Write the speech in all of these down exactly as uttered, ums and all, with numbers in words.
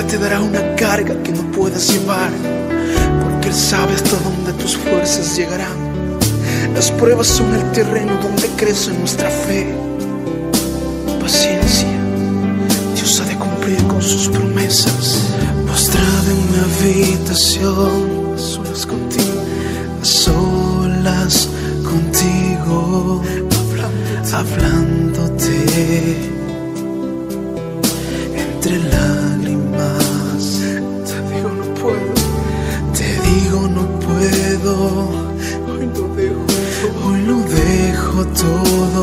te dará una carga que no puedas llevar, porque Él sabe hasta dónde tus fuerzas llegarán. Las pruebas son el terreno donde crece nuestra fe. Paciencia, Dios ha de cumplir con sus promesas. Postrado en mi habitación, a solas contigo, a solas contigo, hablándote, entre lágrimas. Te digo no puedo, te digo no puedo. Hoy lo dejo, hoy lo dejo todo.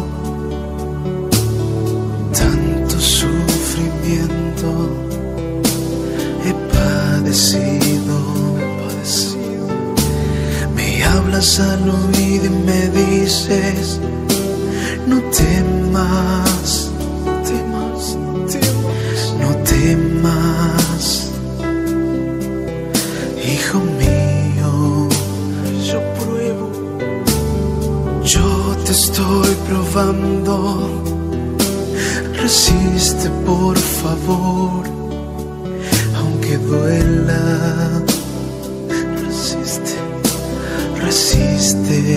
Tanto sufrimiento he padecido, padecido. Me hablas al oído y me dices: no temas, no temas, no temas, no temas, hijo mío. Yo pruebo, yo te estoy probando. Resiste, por favor, aunque duela. Resiste, resiste.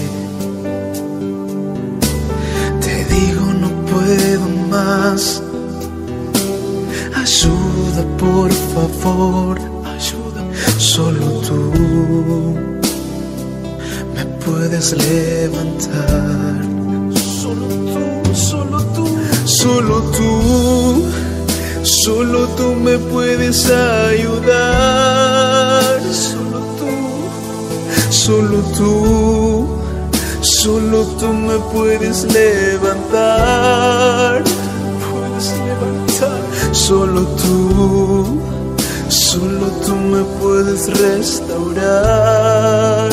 Te digo no puedo más. Ayuda, por favor, ayuda. Solo tú me puedes levantar. Solo tú, solo tú, solo tú, solo tú me puedes ayudar. Solo tú, solo tú, solo tú me puedes levantar. Puedes levantar. Solo tú, solo tú me puedes restaurar.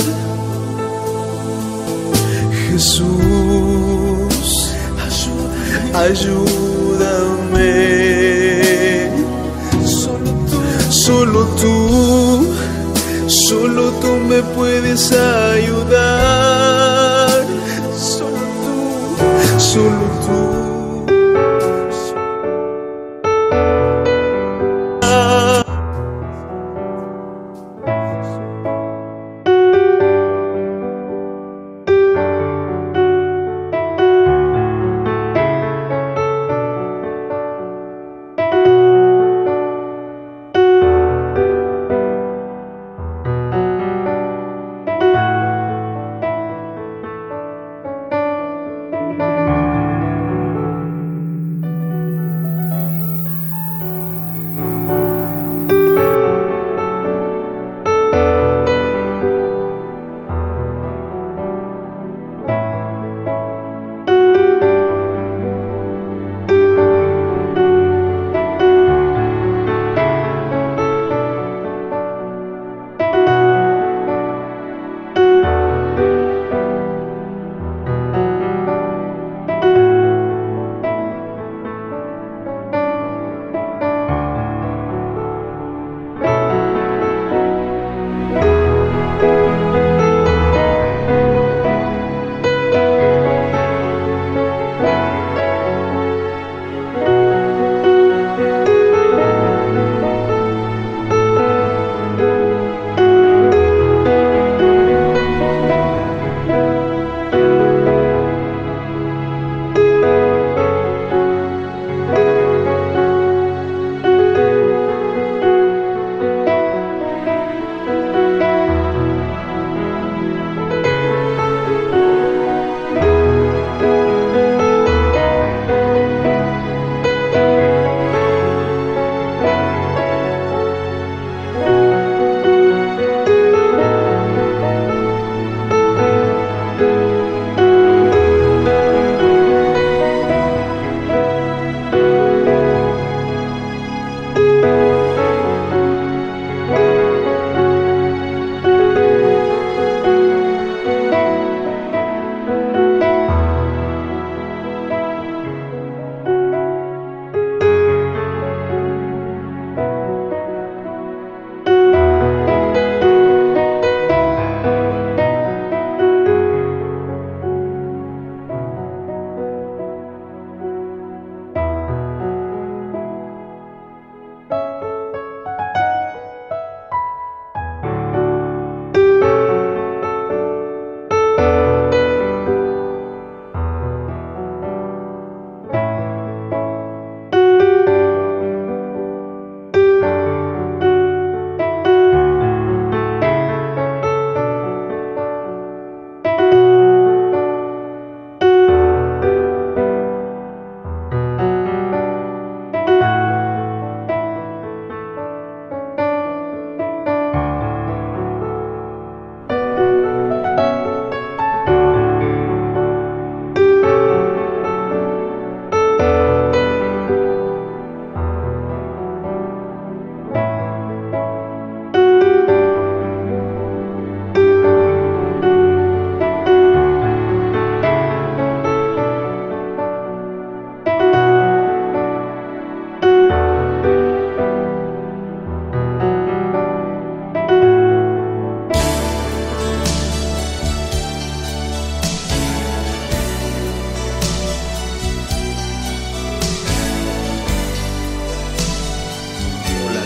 Jesús, ayúdame. Solo tú, solo tú, solo tú me puedes ayudar. Solo tú, solo tú.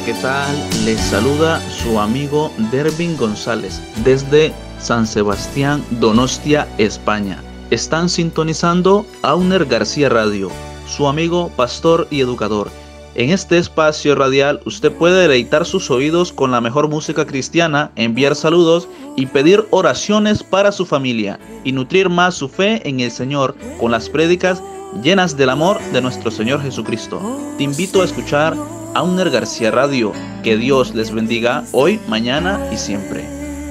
¿qué tal? Les saluda su amigo Dervin González desde San Sebastián, Donostia, España. Están sintonizando Auner García Radio, su amigo, pastor y educador. En este espacio radial usted puede deleitar sus oídos con la mejor música cristiana, enviar saludos y pedir oraciones para su familia y nutrir más su fe en el Señor con las prédicas llenas del amor de nuestro Señor Jesucristo. Te invito a escuchar Auner García Radio. Que Dios les bendiga hoy, mañana y siempre.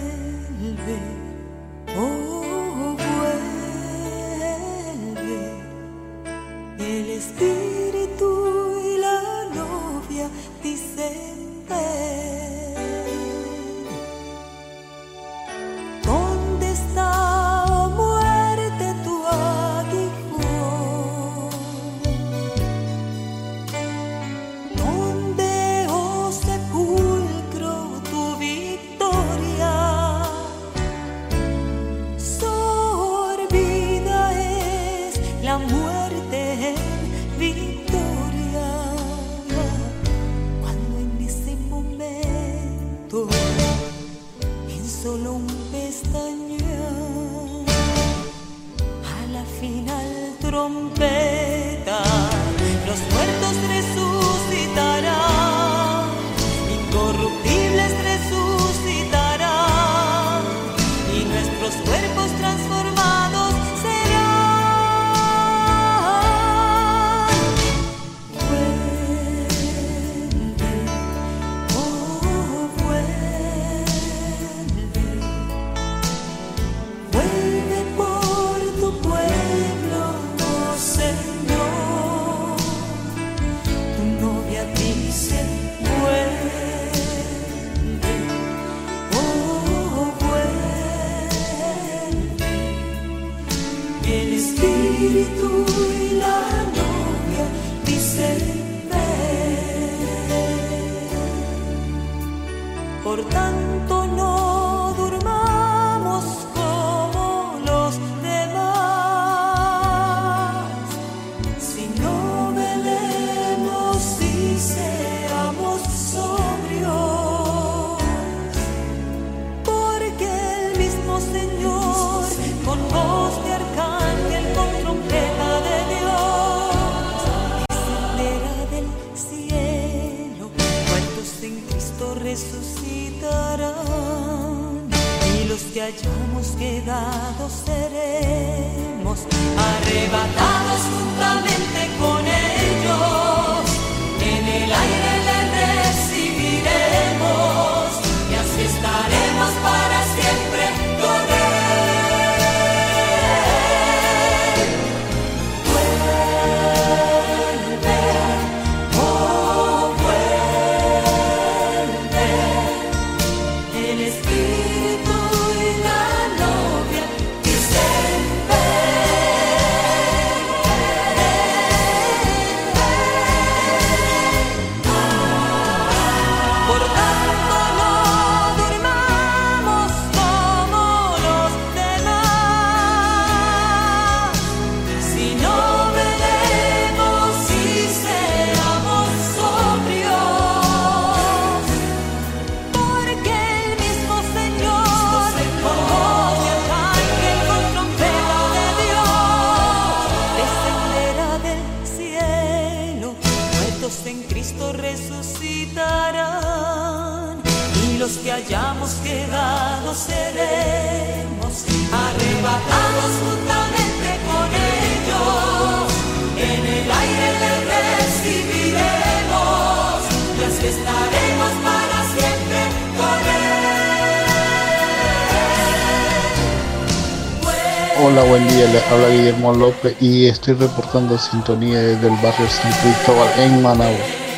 Hola, buen día, les habla Guillermo López y estoy reportando sintonía desde el barrio San Cristóbal en Managua.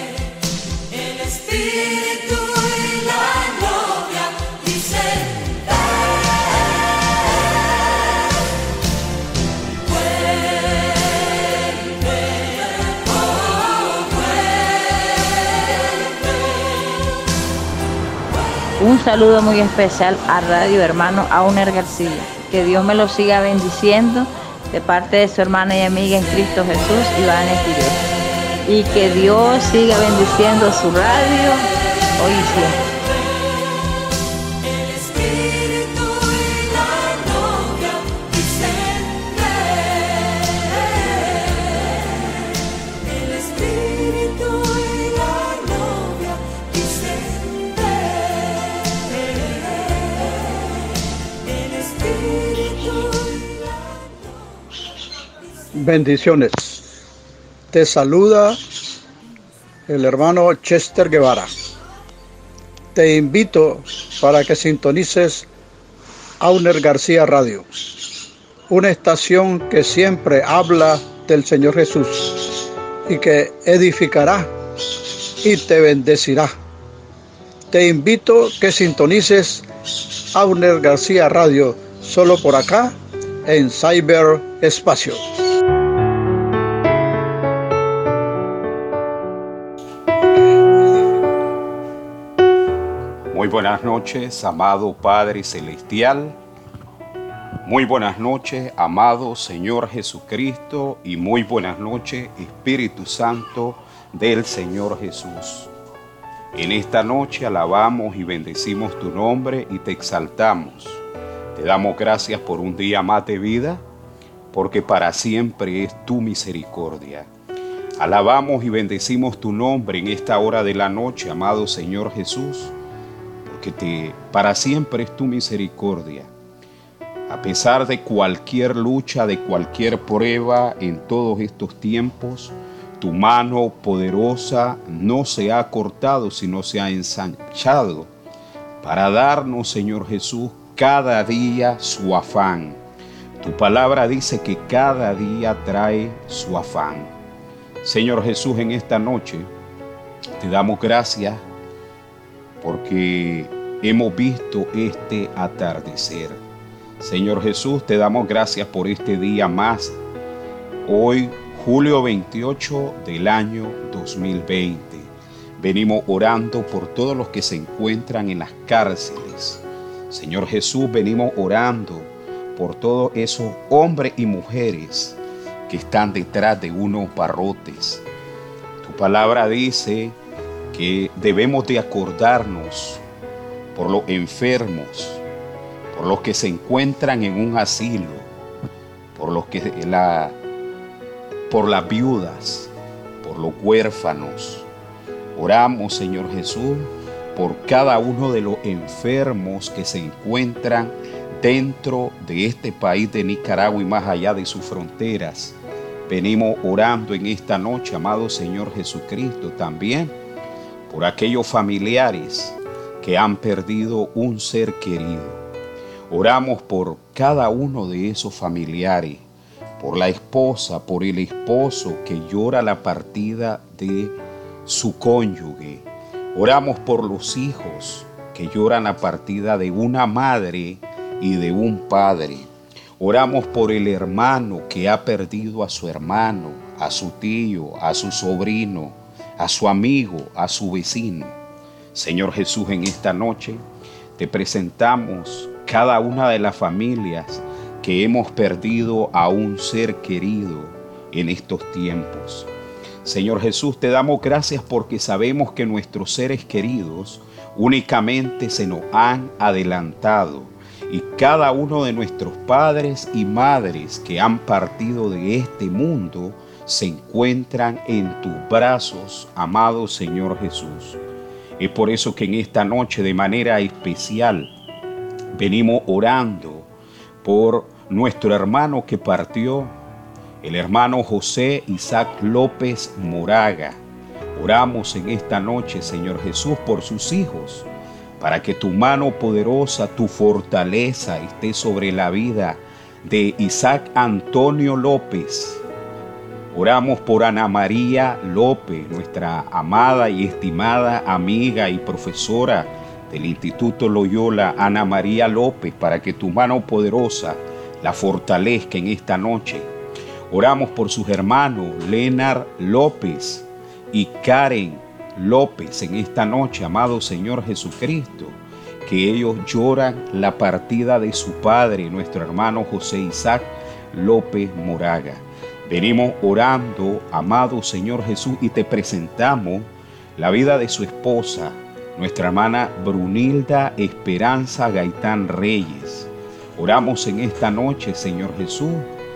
Un saludo muy especial a Radio Hermano Auner García. Que Dios me lo siga bendiciendo de parte de su hermana y amiga en Cristo Jesús, Iván Espinosa. Y que Dios siga bendiciendo su radio hoy y siempre. Bendiciones. Te saluda el hermano Chester Guevara. Te invito para que sintonices Auner García Radio, una estación que siempre habla del Señor Jesús y que edificará y te bendecirá. Te invito que sintonices Auner García Radio solo por acá en Cyber Espacio. Muy buenas noches, amado Padre Celestial. Muy buenas noches, amado Señor Jesucristo. Y muy buenas noches, Espíritu Santo del Señor Jesús. En esta noche alabamos y bendecimos tu nombre y te exaltamos. Te damos gracias por un día más de vida, porque para siempre es tu misericordia. Alabamos y bendecimos tu nombre en esta hora de la noche, amado Señor Jesús, que te, para siempre es tu misericordia. A pesar de cualquier lucha, de cualquier prueba en todos estos tiempos, tu mano poderosa no se ha cortado, sino se ha ensanchado para darnos, Señor Jesús, cada día su afán. Tu palabra dice que cada día trae su afán. Señor Jesús, en esta noche te damos gracias porque hemos visto este atardecer. Señor Jesús, te damos gracias por este día más. Hoy, julio veintiocho del año dos mil veinte. Venimos orando por todos los que se encuentran en las cárceles. Señor Jesús, venimos orando por todos esos hombres y mujeres que están detrás de unos barrotes. Tu palabra dice que debemos de acordarnos por los enfermos, por los que se encuentran en un asilo, por los que la, por las viudas, por los huérfanos. Oramos, Señor Jesús, por cada uno de los enfermos que se encuentran dentro de este país de Nicaragua y más allá de sus fronteras. Venimos orando en esta noche, amado Señor Jesucristo, también por aquellos familiares que han perdido un ser querido. Oramos por cada uno de esos familiares, por la esposa, por el esposo que llora la partida de su cónyuge. Oramos por los hijos que lloran la partida de una madre y de un padre. Oramos por el hermano que ha perdido a su hermano, a su tío, a su sobrino, a su amigo, a su vecino. Señor Jesús, en esta noche te presentamos cada una de las familias que hemos perdido a un ser querido en estos tiempos. Señor Jesús, te damos gracias porque sabemos que nuestros seres queridos únicamente se nos han adelantado y cada uno de nuestros padres y madres que han partido de este mundo se encuentran en tus brazos, amado Señor Jesús. Es por eso que en esta noche de manera especial venimos orando por nuestro hermano que partió, el hermano José Isaac López Moraga. Oramos en esta noche, Señor Jesús, por sus hijos, para que tu mano poderosa, tu fortaleza esté sobre la vida de Isaac Antonio López. Oramos por Ana María López, nuestra amada y estimada amiga y profesora del Instituto Loyola, Ana María López, para que tu mano poderosa la fortalezca en esta noche. Oramos por sus hermanos Leonard López y Karen López en esta noche, amado Señor Jesucristo, que ellos lloran la partida de su padre, nuestro hermano José Isaac López Moraga. Venimos orando, amado Señor Jesús, y te presentamos la vida de su esposa, nuestra hermana Brunilda Esperanza Gaitán Reyes. Oramos en esta noche, Señor Jesús,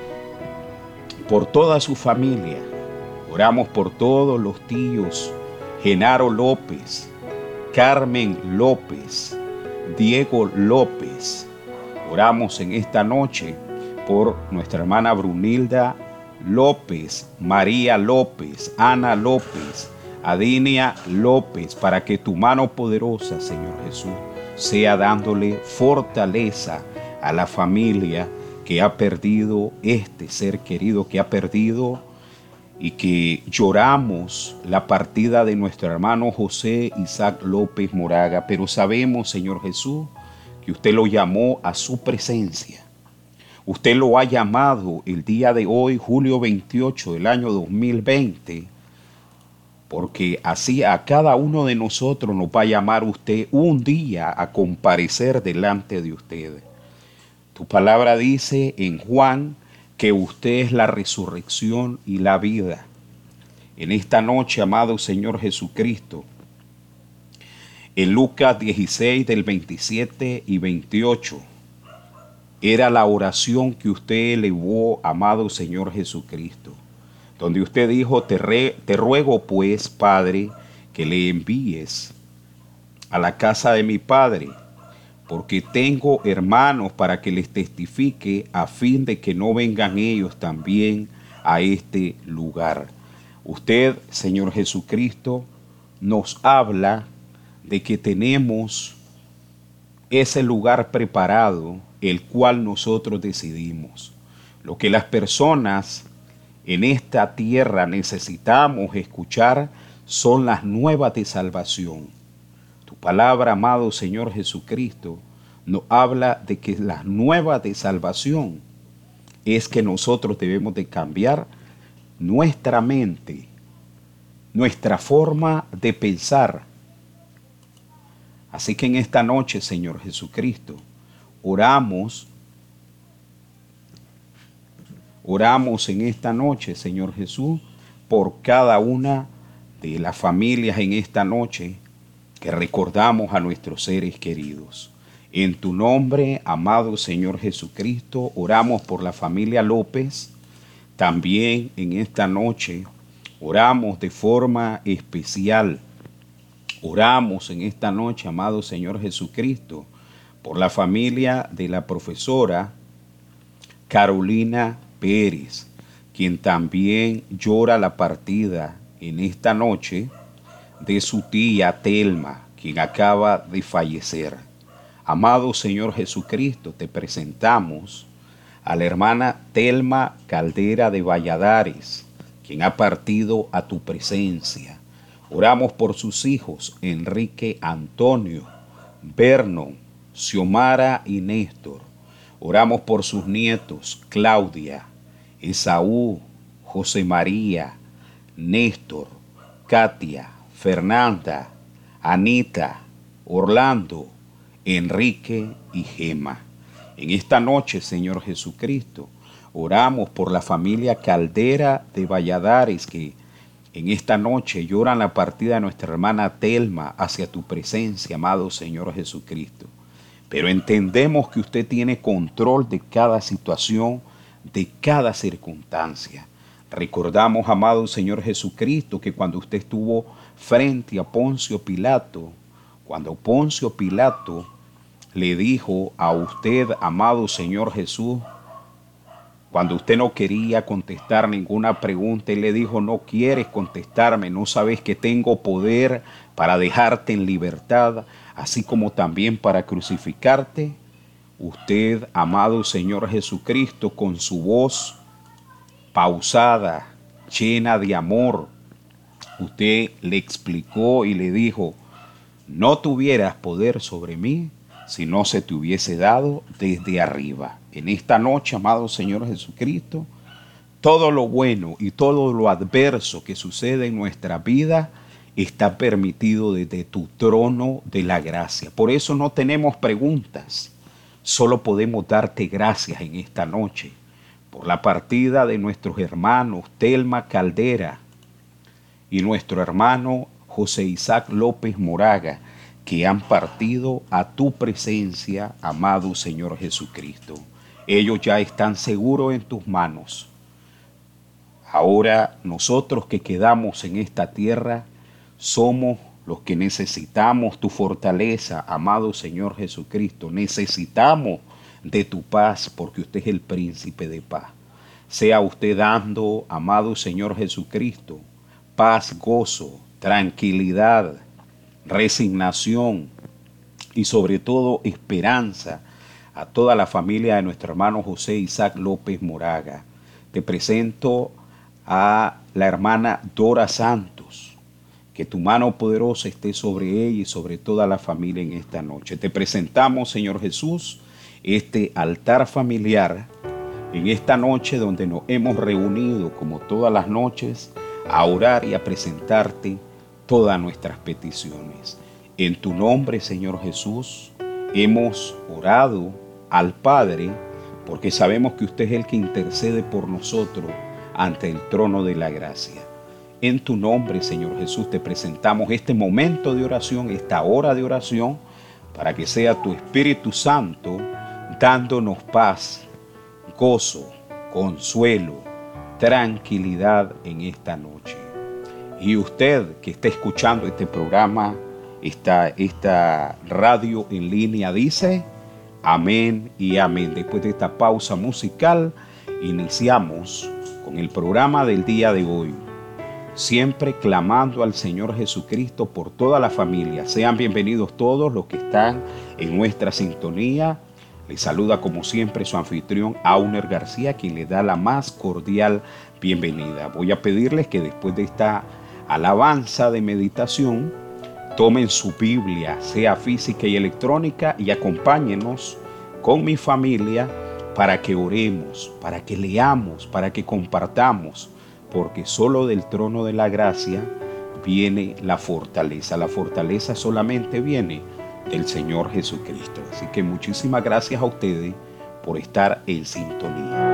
por toda su familia. Oramos por todos los tíos, Genaro López, Carmen López, Diego López. Oramos en esta noche por nuestra hermana Brunilda López, María López, Ana López, Adinia López, para que tu mano poderosa, Señor Jesús, sea dándole fortaleza a la familia que ha perdido este ser querido, que ha perdido, y que lloramos la partida de nuestro hermano José Isaac López Moraga, pero sabemos, Señor Jesús, que usted lo llamó a su presencia. Usted lo ha llamado el día de hoy, julio veintiocho del año dos mil veinte, porque así a cada uno de nosotros nos va a llamar usted un día a comparecer delante de usted. Tu palabra dice en Juan que usted es la resurrección y la vida. En esta noche, amado Señor Jesucristo, en Lucas dieciséis del veintisiete y veintiocho, era la oración que usted elevó, amado Señor Jesucristo, donde usted dijo, te, re, te ruego pues, Padre, que le envíes a la casa de mi Padre, porque tengo hermanos para que les testifique, a fin de que no vengan ellos también a este lugar. Usted, Señor Jesucristo, nos habla de que tenemos ese lugar preparado, el cual nosotros decidimos. Lo que las personas en esta tierra necesitamos escuchar son las nuevas de salvación. Tu palabra, amado Señor Jesucristo, nos habla de que la nueva de salvación es que nosotros debemos de cambiar nuestra mente, nuestra forma de pensar. Así que en esta noche, Señor Jesucristo, oramos, oramos en esta noche, Señor Jesús, por cada una de las familias en esta noche que recordamos a nuestros seres queridos. En tu nombre, amado Señor Jesucristo, oramos por la familia López. También en esta noche oramos de forma especial. Oramos en esta noche, amado Señor Jesucristo, por la familia de la profesora Carolina Pérez, quien también llora la partida en esta noche de su tía Telma, quien acaba de fallecer. Amado Señor Jesucristo, te presentamos a la hermana Telma Caldera de Valladares, quien ha partido a tu presencia. Oramos por sus hijos, Enrique Antonio, Vernon, Xiomara y Néstor. Oramos por sus nietos, Claudia, Esaú, José María, Néstor, Katia, Fernanda, Anita, Orlando, Enrique y Gema. En esta noche, Señor Jesucristo, oramos por la familia Caldera de Valladares, que en esta noche lloran la partida de nuestra hermana Telma hacia tu presencia, amado Señor Jesucristo. Pero entendemos que usted tiene control de cada situación, de cada circunstancia. Recordamos, amado Señor Jesucristo, que cuando usted estuvo frente a Poncio Pilato, cuando Poncio Pilato le dijo a usted, amado Señor Jesús, cuando usted no quería contestar ninguna pregunta, él le dijo, no quieres contestarme, no sabes que tengo poder para dejarte en libertad, así como también para crucificarte. Usted, amado Señor Jesucristo, con su voz pausada, llena de amor, usted le explicó y le dijo, no tuvieras poder sobre mí si no se te hubiese dado desde arriba. En esta noche, amado Señor Jesucristo, todo lo bueno y todo lo adverso que sucede en nuestra vida está permitido desde tu trono de la gracia. Por eso no tenemos preguntas, solo podemos darte gracias en esta noche por la partida de nuestros hermanos Telma Caldera y nuestro hermano José Isaac López Moraga, que han partido a tu presencia, amado Señor Jesucristo. Ellos ya están seguros en tus manos. Ahora nosotros que quedamos en esta tierra somos los que necesitamos tu fortaleza, amado Señor Jesucristo. Necesitamos de tu paz, porque usted es el príncipe de paz. Sea usted dando, amado Señor Jesucristo, paz, gozo, tranquilidad, resignación y sobre todo esperanza a toda la familia de nuestro hermano José Isaac López Moraga. Te presento a la hermana Dora Santos. Que tu mano poderosa esté sobre ella y sobre toda la familia en esta noche. Te presentamos, Señor Jesús, este altar familiar en esta noche donde nos hemos reunido como todas las noches a orar y a presentarte todas nuestras peticiones. En tu nombre, Señor Jesús, hemos orado al Padre porque sabemos que usted es el que intercede por nosotros ante el trono de la gracia. En tu nombre, Señor Jesús, te presentamos este momento de oración, esta hora de oración, para que sea tu Espíritu Santo dándonos paz, gozo, consuelo, tranquilidad en esta noche. Y usted que está escuchando este programa, esta, esta radio en línea, dice amén y amén. Después de esta pausa musical, iniciamos con el programa del día de hoy. Siempre clamando al Señor Jesucristo por toda la familia. Sean bienvenidos todos los que están en nuestra sintonía. Les saluda como siempre su anfitrión Auner García, quien le da la más cordial bienvenida. Voy a pedirles que después de esta alabanza de meditación, tomen su Biblia, sea física y electrónica, y acompáñenos con mi familia para que oremos, para que leamos, para que compartamos, porque solo del trono de la gracia viene la fortaleza. La fortaleza solamente viene del Señor Jesucristo. Así que muchísimas gracias a ustedes por estar en sintonía.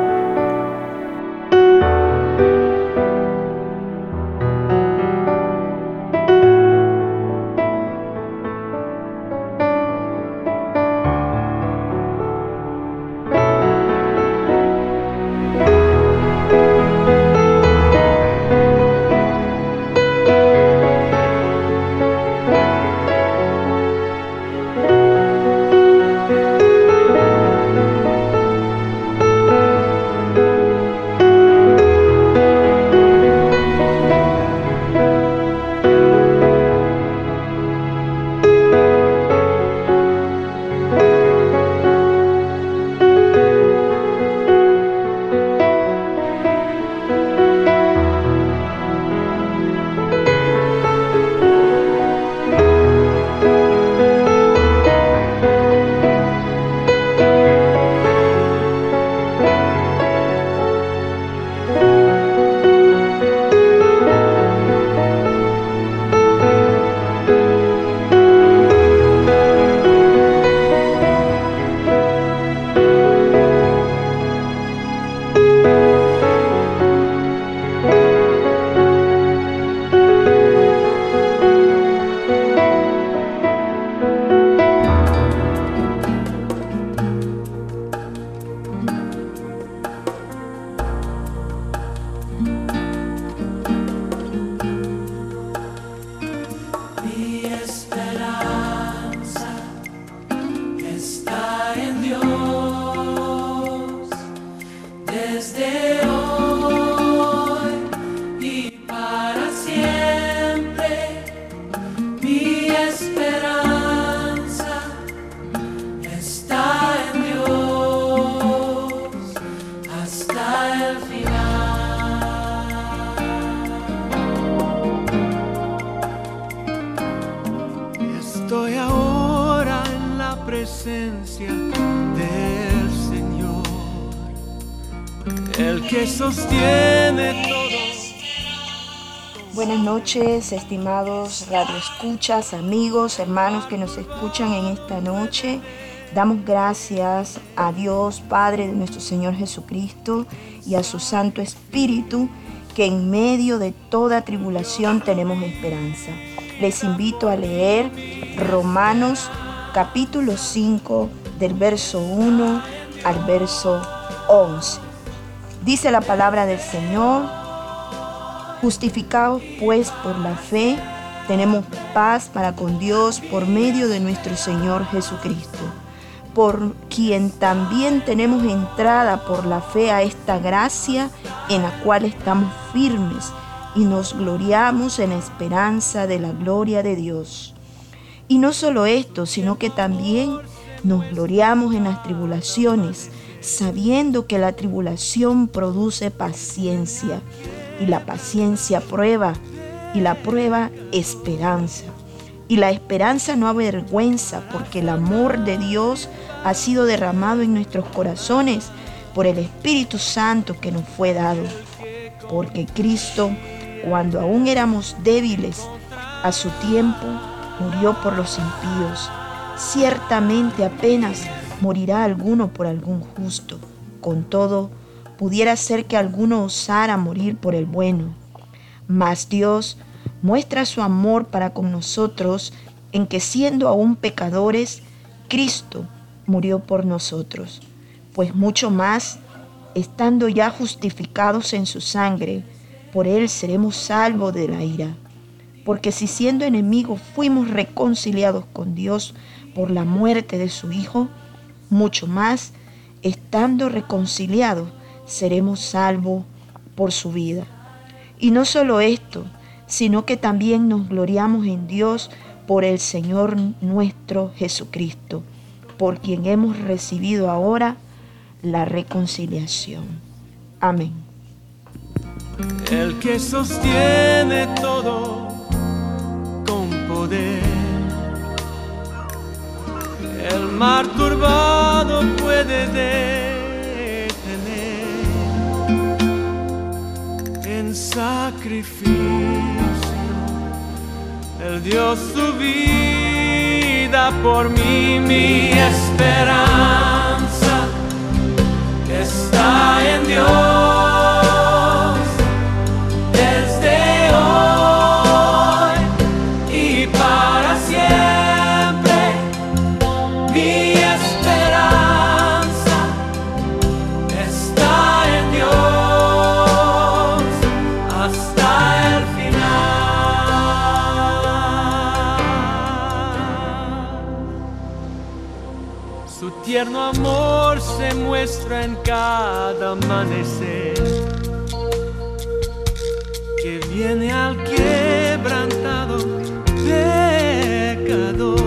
presencia del Señor, el que sostiene todo. Buenas noches, estimados radioescuchas, amigos, hermanos que nos escuchan en esta noche. Damos gracias a Dios, Padre de nuestro Señor Jesucristo, y a su Santo Espíritu, que en medio de toda tribulación tenemos esperanza. Les invito a leer Romanos capítulo cinco del verso uno al verso once. Dice la palabra del Señor: justificados pues por la fe, tenemos paz para con Dios por medio de nuestro Señor Jesucristo, por quien también tenemos entrada por la fe a esta gracia en la cual estamos firmes y nos gloriamos en la esperanza de la gloria de Dios. Y no solo esto, sino que también nos gloriamos en las tribulaciones, sabiendo que la tribulación produce paciencia, y la paciencia prueba, y la prueba esperanza. Y la esperanza no avergüenza, porque el amor de Dios ha sido derramado en nuestros corazones por el Espíritu Santo que nos fue dado. Porque Cristo, cuando aún éramos débiles, a su tiempo murió por los impíos. Ciertamente apenas morirá alguno por algún justo. Con todo, pudiera ser que alguno osara morir por el bueno. Mas Dios muestra su amor para con nosotros en que, siendo aún pecadores, Cristo murió por nosotros. Pues mucho más, estando ya justificados en su sangre, por él seremos salvos de la ira. Porque si siendo enemigos fuimos reconciliados con Dios por la muerte de su Hijo, mucho más, estando reconciliados, seremos salvos por su vida. Y no solo esto, sino que también nos gloriamos en Dios por el Señor nuestro Jesucristo, por quien hemos recibido ahora la reconciliación. Amén. El que sostiene todo con poder, el mar turbado puede detener. En sacrificio, Él dio su vida por mí. Mi esperanza está en Dios. Desde hoy y para siempre, mi esperanza está en Dios hasta el final. Su tierno amor se muestra en cada amanecer, que viene al quebrantado pecador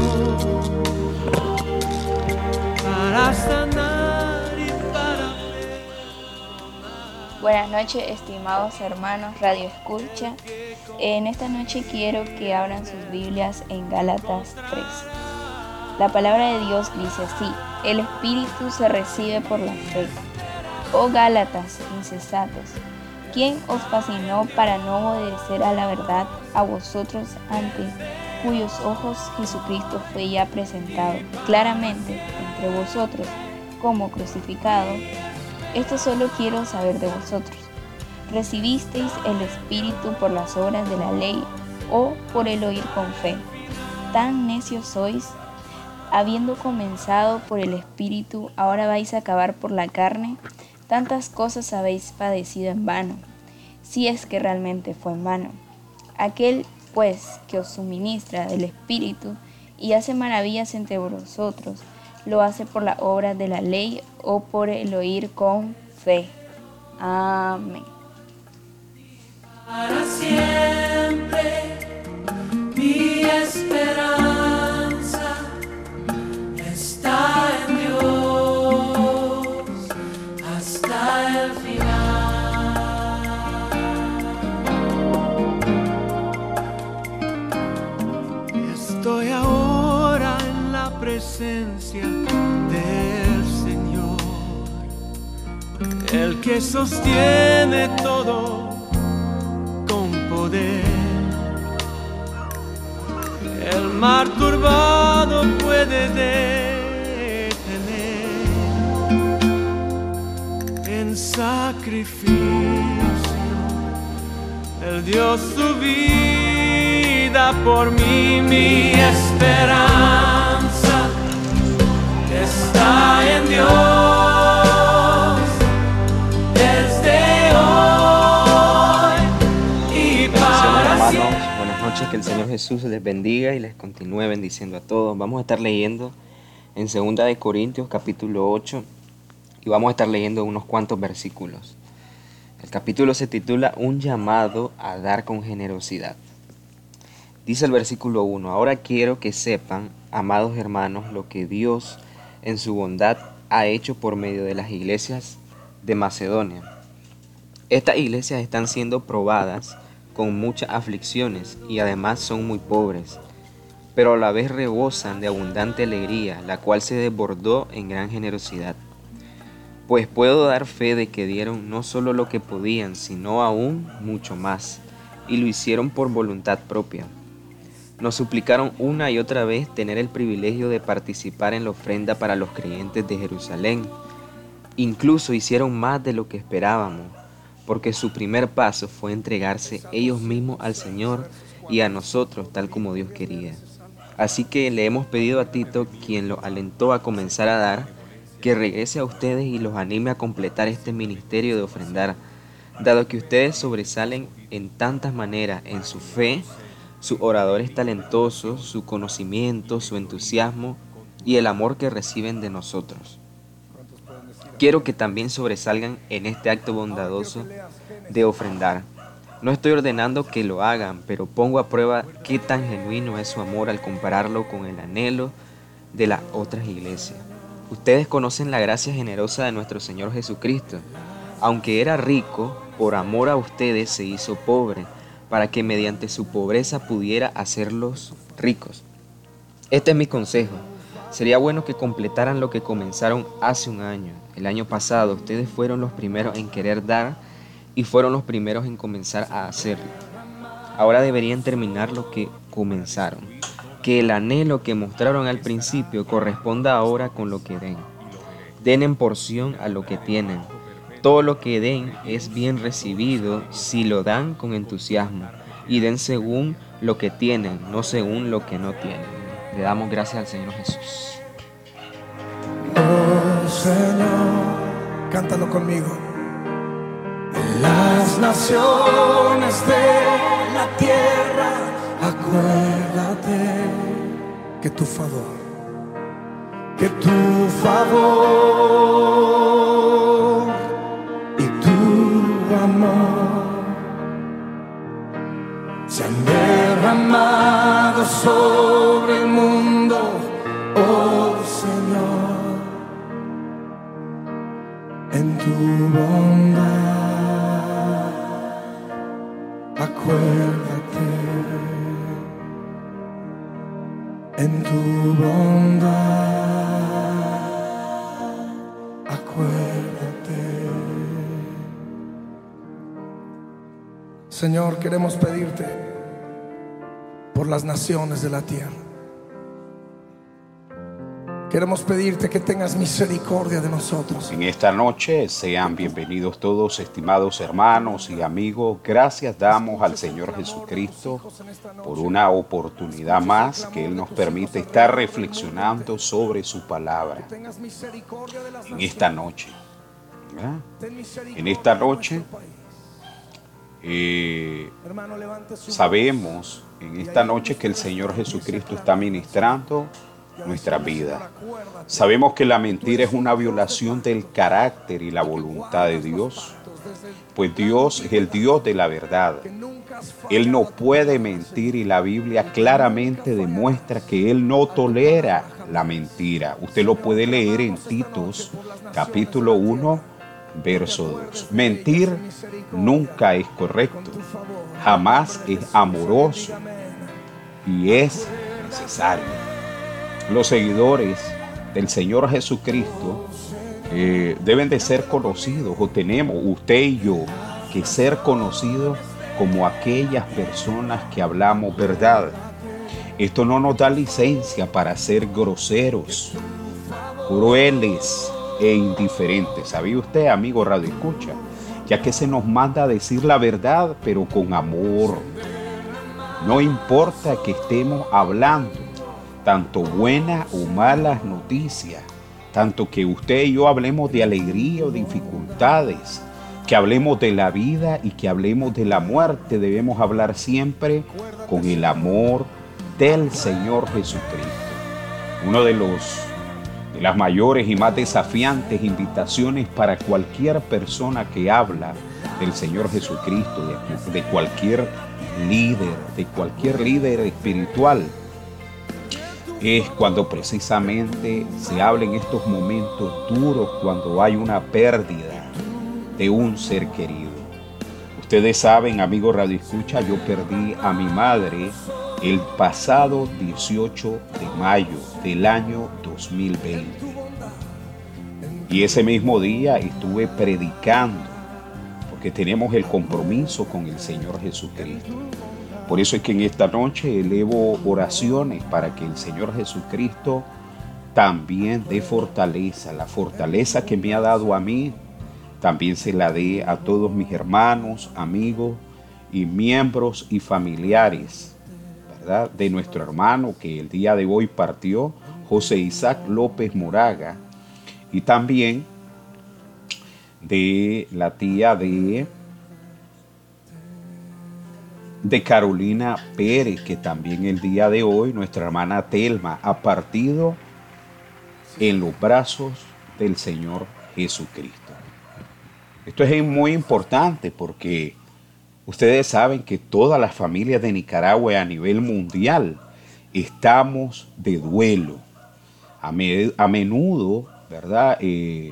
para sanar y para perdonar. Buenas noches, estimados hermanos Radio Escucha. En esta noche quiero que abran sus Biblias en Gálatas tres. La palabra de Dios dice así: el Espíritu se recibe por la fe. Oh Gálatas insensatos, ¿quién os fascinó para no obedecer a la verdad, a vosotros ante cuyos ojos Jesucristo fue ya presentado claramente entre vosotros como crucificado? Esto solo quiero saber de vosotros. ¿Recibisteis el Espíritu por las obras de la ley o por el oír con fe? ¿Tan necios sois? Habiendo comenzado por el Espíritu, ¿ahora vais a acabar por la carne? Tantas cosas habéis padecido en vano, si es que realmente fue en vano. Aquel, pues, que os suministra del Espíritu y hace maravillas entre vosotros, ¿lo hace por la obra de la ley o por el oír con fe? Amén. Para siempre, mi esperanza está en Dios hasta el final. Estoy ahora en la presencia del Señor, el que sostiene todo con poder. El mar turbado puede detener. En sacrificio, Él dio su vida ruega por mí, mi esperanza está en Dios. Desde hoy y para siempre. Hermanos, buenas noches, que el Señor Jesús les bendiga y les continúe bendiciendo a todos. Vamos a estar leyendo en segunda de Corintios capítulo ocho y vamos a estar leyendo unos cuantos versículos. El capítulo se titula Un llamado a dar con generosidad. Dice el versículo uno: Ahora quiero que sepan, amados hermanos, lo que Dios en su bondad ha hecho por medio de las iglesias de Macedonia. Estas iglesias están siendo probadas con muchas aflicciones y además son muy pobres, pero a la vez rebosan de abundante alegría, la cual se desbordó en gran generosidad. Pues puedo dar fe de que dieron no solo lo que podían, sino aún mucho más, y lo hicieron por voluntad propia. Nos suplicaron una y otra vez tener el privilegio de participar en la ofrenda para los creyentes de Jerusalén. Incluso hicieron más de lo que esperábamos, porque su primer paso fue entregarse ellos mismos al Señor y a nosotros tal como Dios quería. Así que le hemos pedido a Tito, quien los alentó a comenzar a dar, que regrese a ustedes y los anime a completar este ministerio de ofrendar, dado que ustedes sobresalen en tantas maneras en su fe, sus oradores talentosos, su conocimiento, su entusiasmo y el amor que reciben de nosotros. Quiero que también sobresalgan en este acto bondadoso de ofrendar. No estoy ordenando que lo hagan, pero pongo a prueba qué tan genuino es su amor al compararlo con el anhelo de las otras iglesias. Ustedes conocen la gracia generosa de nuestro Señor Jesucristo. Aunque era rico, por amor a ustedes se hizo pobre, para que mediante su pobreza pudiera hacerlos ricos. Este es mi consejo. Sería bueno que completaran lo que comenzaron hace un año. El año pasado ustedes fueron los primeros en querer dar y fueron los primeros en comenzar a hacerlo. Ahora deberían terminar lo que comenzaron. Que el anhelo que mostraron al principio corresponda ahora con lo que den. Den en porción a lo que tienen. Todo lo que den es bien recibido si lo dan con entusiasmo. Y den según lo que tienen, no según lo que no tienen. Le damos gracias al Señor Jesús. Oh Señor, cántalo conmigo. Las naciones de la tierra, acuérdate que tu favor, que tu favor y tu amor se han derramado sobre el mundo, oh Señor, en tu bondad, acuérdate. En tu bondad, acuérdate. Señor, queremos pedirte por las naciones de la tierra. Queremos pedirte que tengas misericordia de nosotros. En esta noche sean bienvenidos todos, estimados hermanos y amigos. Gracias damos al Señor Jesucristo por una oportunidad más que Él nos permite estar reflexionando sobre su palabra. En esta noche, ¿verdad? En esta noche eh, sabemos en esta noche que el Señor Jesucristo está ministrando nuestra vida. Sabemos que la mentira es una violación del carácter y la voluntad de Dios, pues Dios es el Dios de la verdad. Él no puede mentir y la Biblia claramente demuestra que Él no tolera la mentira. Usted lo puede leer en Titos capítulo uno, verso dos. Mentir nunca es correcto, jamás es amoroso y es necesario. Los seguidores del Señor Jesucristo eh, deben de ser conocidos, o tenemos usted y yo que ser conocidos como aquellas personas que hablamos verdad. Esto no nos da licencia para ser groseros, crueles e indiferentes. ¿Sabía usted, amigo Radio Escucha? Ya que se nos manda a decir la verdad, pero con amor, No importa que estemos hablando tanto buenas o malas noticias, tanto que usted y yo hablemos de alegría o dificultades, que hablemos de la vida y que hablemos de la muerte, debemos hablar siempre con el amor del Señor Jesucristo. Uno de los de las mayores y más desafiantes invitaciones para cualquier persona que habla del Señor Jesucristo, de, de cualquier líder, de cualquier líder espiritual, es cuando precisamente se habla en estos momentos duros, cuando hay una pérdida de un ser querido. Ustedes saben, amigos Radio Escucha, yo perdí a mi madre el pasado dieciocho de mayo del año dos mil veinte. Y ese mismo día estuve predicando, porque tenemos el compromiso con el Señor Jesucristo. Por eso es que en esta noche elevo oraciones para que el Señor Jesucristo también dé fortaleza. La fortaleza que me ha dado a mí, también se la dé a todos mis hermanos, amigos y miembros y familiares, ¿verdad?, de nuestro hermano que el día de hoy partió, José Isaac López Moraga, y también de la tía de, de Carolina Pérez, que también el día de hoy nuestra hermana Telma ha partido en los brazos del Señor Jesucristo. Esto es muy importante porque ustedes saben que todas las familias de Nicaragua a nivel mundial estamos de duelo. A, me, a menudo, ¿verdad? Eh,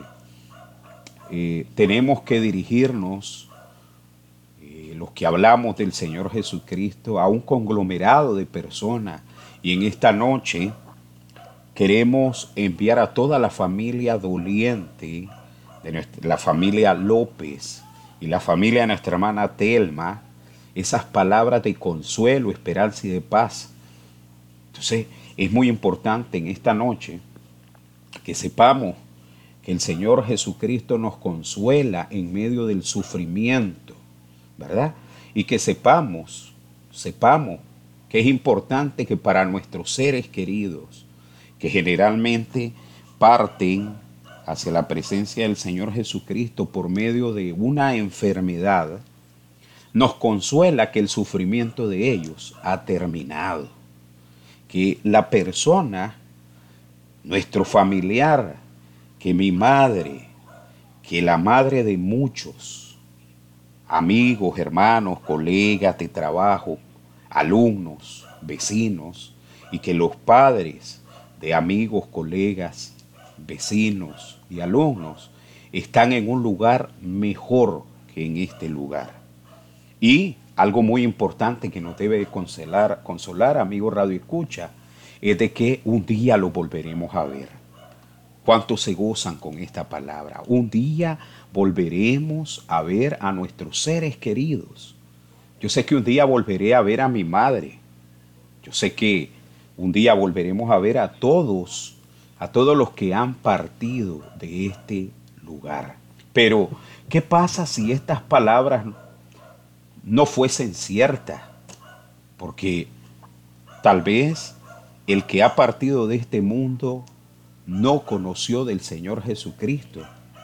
eh, tenemos que dirigirnos, eh, los que hablamos del Señor Jesucristo, a un conglomerado de personas. Y en esta noche queremos enviar a toda la familia doliente, de nuestra, la familia López y la familia de nuestra hermana Telma, esas palabras de consuelo, esperanza y de paz. Entonces es muy importante en esta noche que sepamos que el Señor Jesucristo nos consuela en medio del sufrimiento, ¿verdad? Y que sepamos, sepamos que es importante que para nuestros seres queridos, que generalmente parten hacia la presencia del Señor Jesucristo por medio de una enfermedad, nos consuela que el sufrimiento de ellos ha terminado, que la persona, nuestro familiar, que mi madre, que la madre de muchos amigos, hermanos, colegas de trabajo, alumnos, vecinos, y que los padres de amigos, colegas, vecinos y alumnos están en un lugar mejor que en este lugar. Y algo muy importante que nos debe consolar, consolar, amigo Radio Escucha, es de que un día lo volveremos a ver. ¿Cuántos se gozan con esta palabra? Un día volveremos a ver a nuestros seres queridos. Yo sé que un día volveré a ver a mi madre. Yo sé que un día volveremos a ver a todos a todos los que han partido de este lugar. Pero, ¿qué pasa si estas palabras no fuesen ciertas? Porque tal vez el que ha partido de este mundo no conoció del Señor Jesucristo.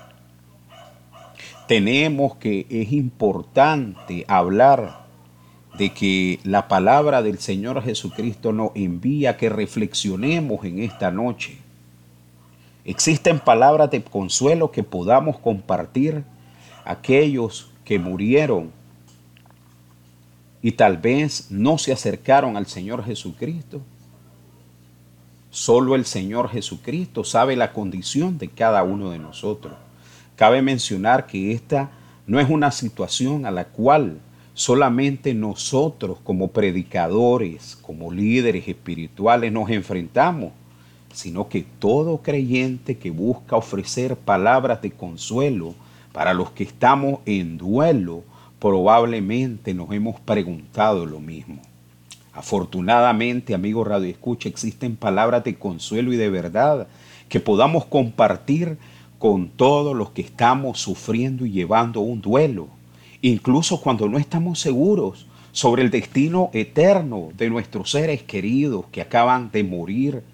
Tenemos que, es importante hablar de que la palabra del Señor Jesucristo nos envía a que reflexionemos en esta noche. Existen palabras de consuelo que podamos compartir a aquellos que murieron y tal vez no se acercaron al Señor Jesucristo. Solo el Señor Jesucristo sabe la condición de cada uno de nosotros. Cabe mencionar que esta no es una situación a la cual solamente nosotros como predicadores, como líderes espirituales nos enfrentamos, sino que todo creyente que busca ofrecer palabras de consuelo para los que estamos en duelo, probablemente nos hemos preguntado lo mismo. Afortunadamente, amigos Radio Escucha, existen palabras de consuelo y de verdad que podamos compartir con todos los que estamos sufriendo y llevando un duelo. Incluso cuando no estamos seguros sobre el destino eterno de nuestros seres queridos que acaban de morir.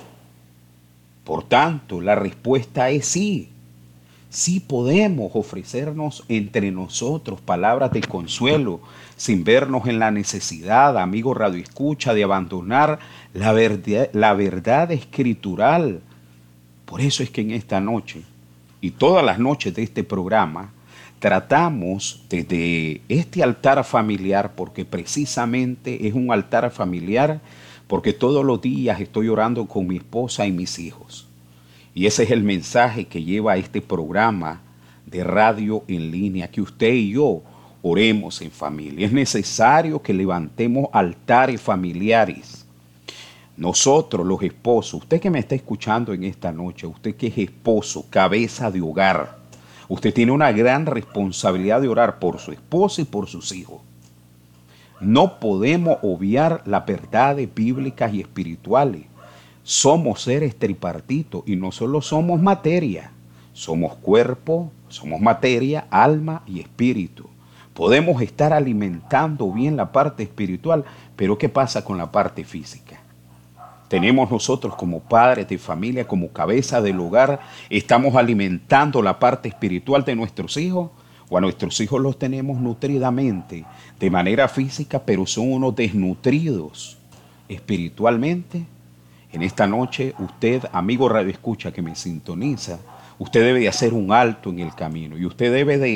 Por tanto, la respuesta es sí. Sí podemos ofrecernos entre nosotros palabras de consuelo sin vernos en la necesidad, amigo Radio Escucha, de abandonar la verdad, la verdad escritural. Por eso es que en esta noche y todas las noches de este programa tratamos desde este altar familiar, porque precisamente es un altar familiar, porque todos los días estoy orando con mi esposa y mis hijos. Y ese es el mensaje que lleva este programa de radio en línea, que usted y yo oremos en familia. Es necesario que levantemos altares familiares. Nosotros los esposos, usted que me está escuchando en esta noche, usted que es esposo, cabeza de hogar, usted tiene una gran responsabilidad de orar por su esposa y por sus hijos. No podemos obviar las verdades bíblicas y espirituales. Somos seres tripartitos y no solo somos materia, somos cuerpo, somos materia, alma y espíritu. Podemos estar alimentando bien la parte espiritual, pero ¿qué pasa con la parte física? Tenemos nosotros como padres de familia, como cabeza del hogar, estamos alimentando la parte espiritual de nuestros hijos, o a nuestros hijos los tenemos nutridamente de manera física, pero son unos desnutridos espiritualmente. En esta noche, usted, amigo Radio Escucha que me sintoniza, usted debe de hacer un alto en el camino y usted debe de,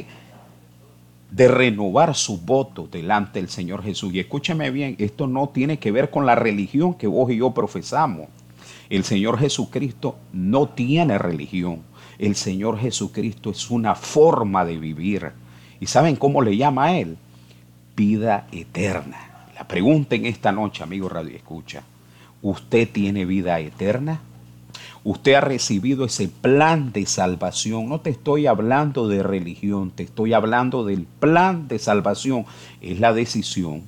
de renovar su voto delante del Señor Jesús. Y escúcheme bien, esto no tiene que ver con la religión que vos y yo profesamos. El Señor Jesucristo no tiene religión. El Señor Jesucristo es una forma de vivir. ¿Y saben cómo le llama a Él? Vida eterna. La pregunta en esta noche, amigo Radio Escucha, ¿usted tiene vida eterna? Usted ha recibido ese plan de salvación. No te estoy hablando de religión, te estoy hablando del plan de salvación. Es la decisión,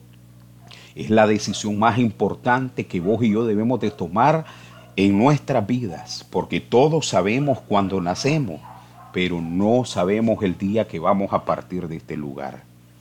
es la decisión más importante que vos y yo debemos de tomar en nuestras vidas, porque todos sabemos cuándo nacemos, pero no sabemos el día que vamos a partir de este lugar.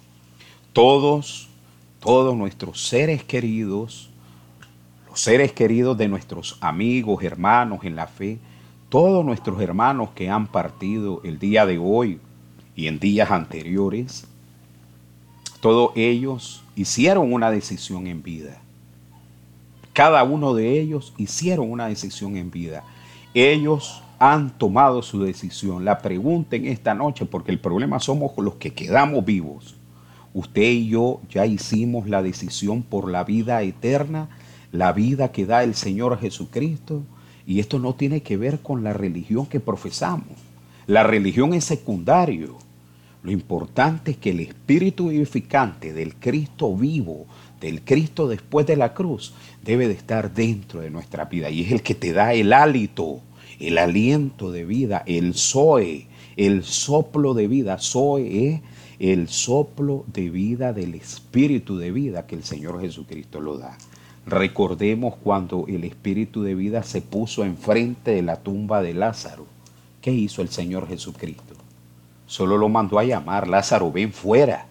Todos, todos nuestros seres queridos, seres queridos de nuestros amigos, hermanos en la fe, todos nuestros hermanos que han partido el día de hoy y en días anteriores, todos ellos hicieron una decisión en vida. Cada uno de ellos hicieron una decisión en vida. Ellos han tomado su decisión. La pregunta en esta noche, porque el problema somos los que quedamos vivos. Usted y yo ya hicimos la decisión por la vida eterna, la vida que da el Señor Jesucristo, y esto no tiene que ver con la religión que profesamos. La religión es secundario. Lo importante es que el espíritu vivificante del Cristo vivo, del Cristo después de la cruz, debe de estar dentro de nuestra vida, y es el que te da el hálito, el aliento de vida, el Zoe, el soplo de vida. Zoe es el soplo de vida del espíritu de vida que el Señor Jesucristo lo da. Recordemos cuando el espíritu de vida se puso enfrente de la tumba de Lázaro. ¿Qué hizo el Señor Jesucristo? Solo lo mandó a llamar: Lázaro, ven fuera.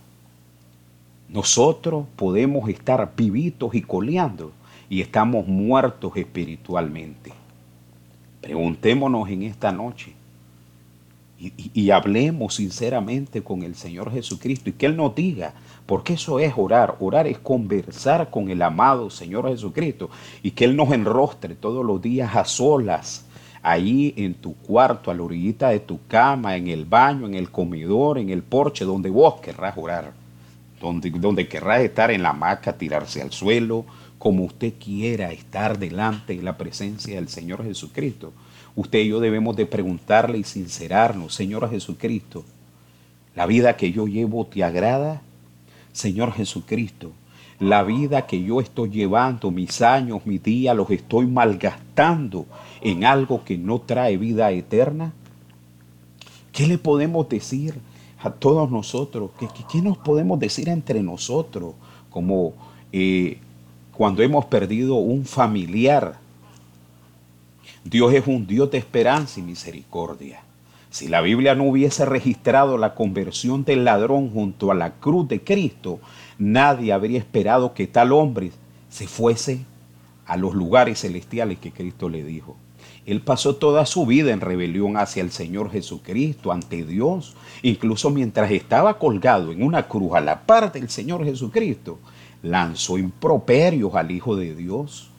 Nosotros podemos estar vivitos y coleando y estamos muertos espiritualmente. Preguntémonos en esta noche y, y, y hablemos sinceramente con el Señor Jesucristo y que Él nos diga, porque eso es orar. Orar es conversar con el amado Señor Jesucristo y que Él nos enrostre todos los días a solas, ahí en tu cuarto, a la orillita de tu cama, en el baño, en el comedor, en el porche, donde vos querrás orar, donde, donde querrás estar en la hamaca, tirarse al suelo, como usted quiera estar delante de la presencia del Señor Jesucristo. Usted y yo debemos de preguntarle y sincerarnos: Señor Jesucristo, ¿la vida que yo llevo te agrada? Señor Jesucristo, la vida que yo estoy llevando, mis años, mis días, los estoy malgastando en algo que no trae vida eterna. ¿Qué le podemos decir a todos nosotros? ¿Qué, qué, qué nos podemos decir entre nosotros? Como eh, cuando hemos perdido un familiar. Dios es un Dios de esperanza y misericordia. Si la Biblia no hubiese registrado la conversión del ladrón junto a la cruz de Cristo, nadie habría esperado que tal hombre se fuese a los lugares celestiales que Cristo le dijo. Él pasó toda su vida en rebelión hacia el Señor Jesucristo, ante Dios. Incluso mientras estaba colgado en una cruz a la par del Señor Jesucristo, lanzó improperios al Hijo de Dios.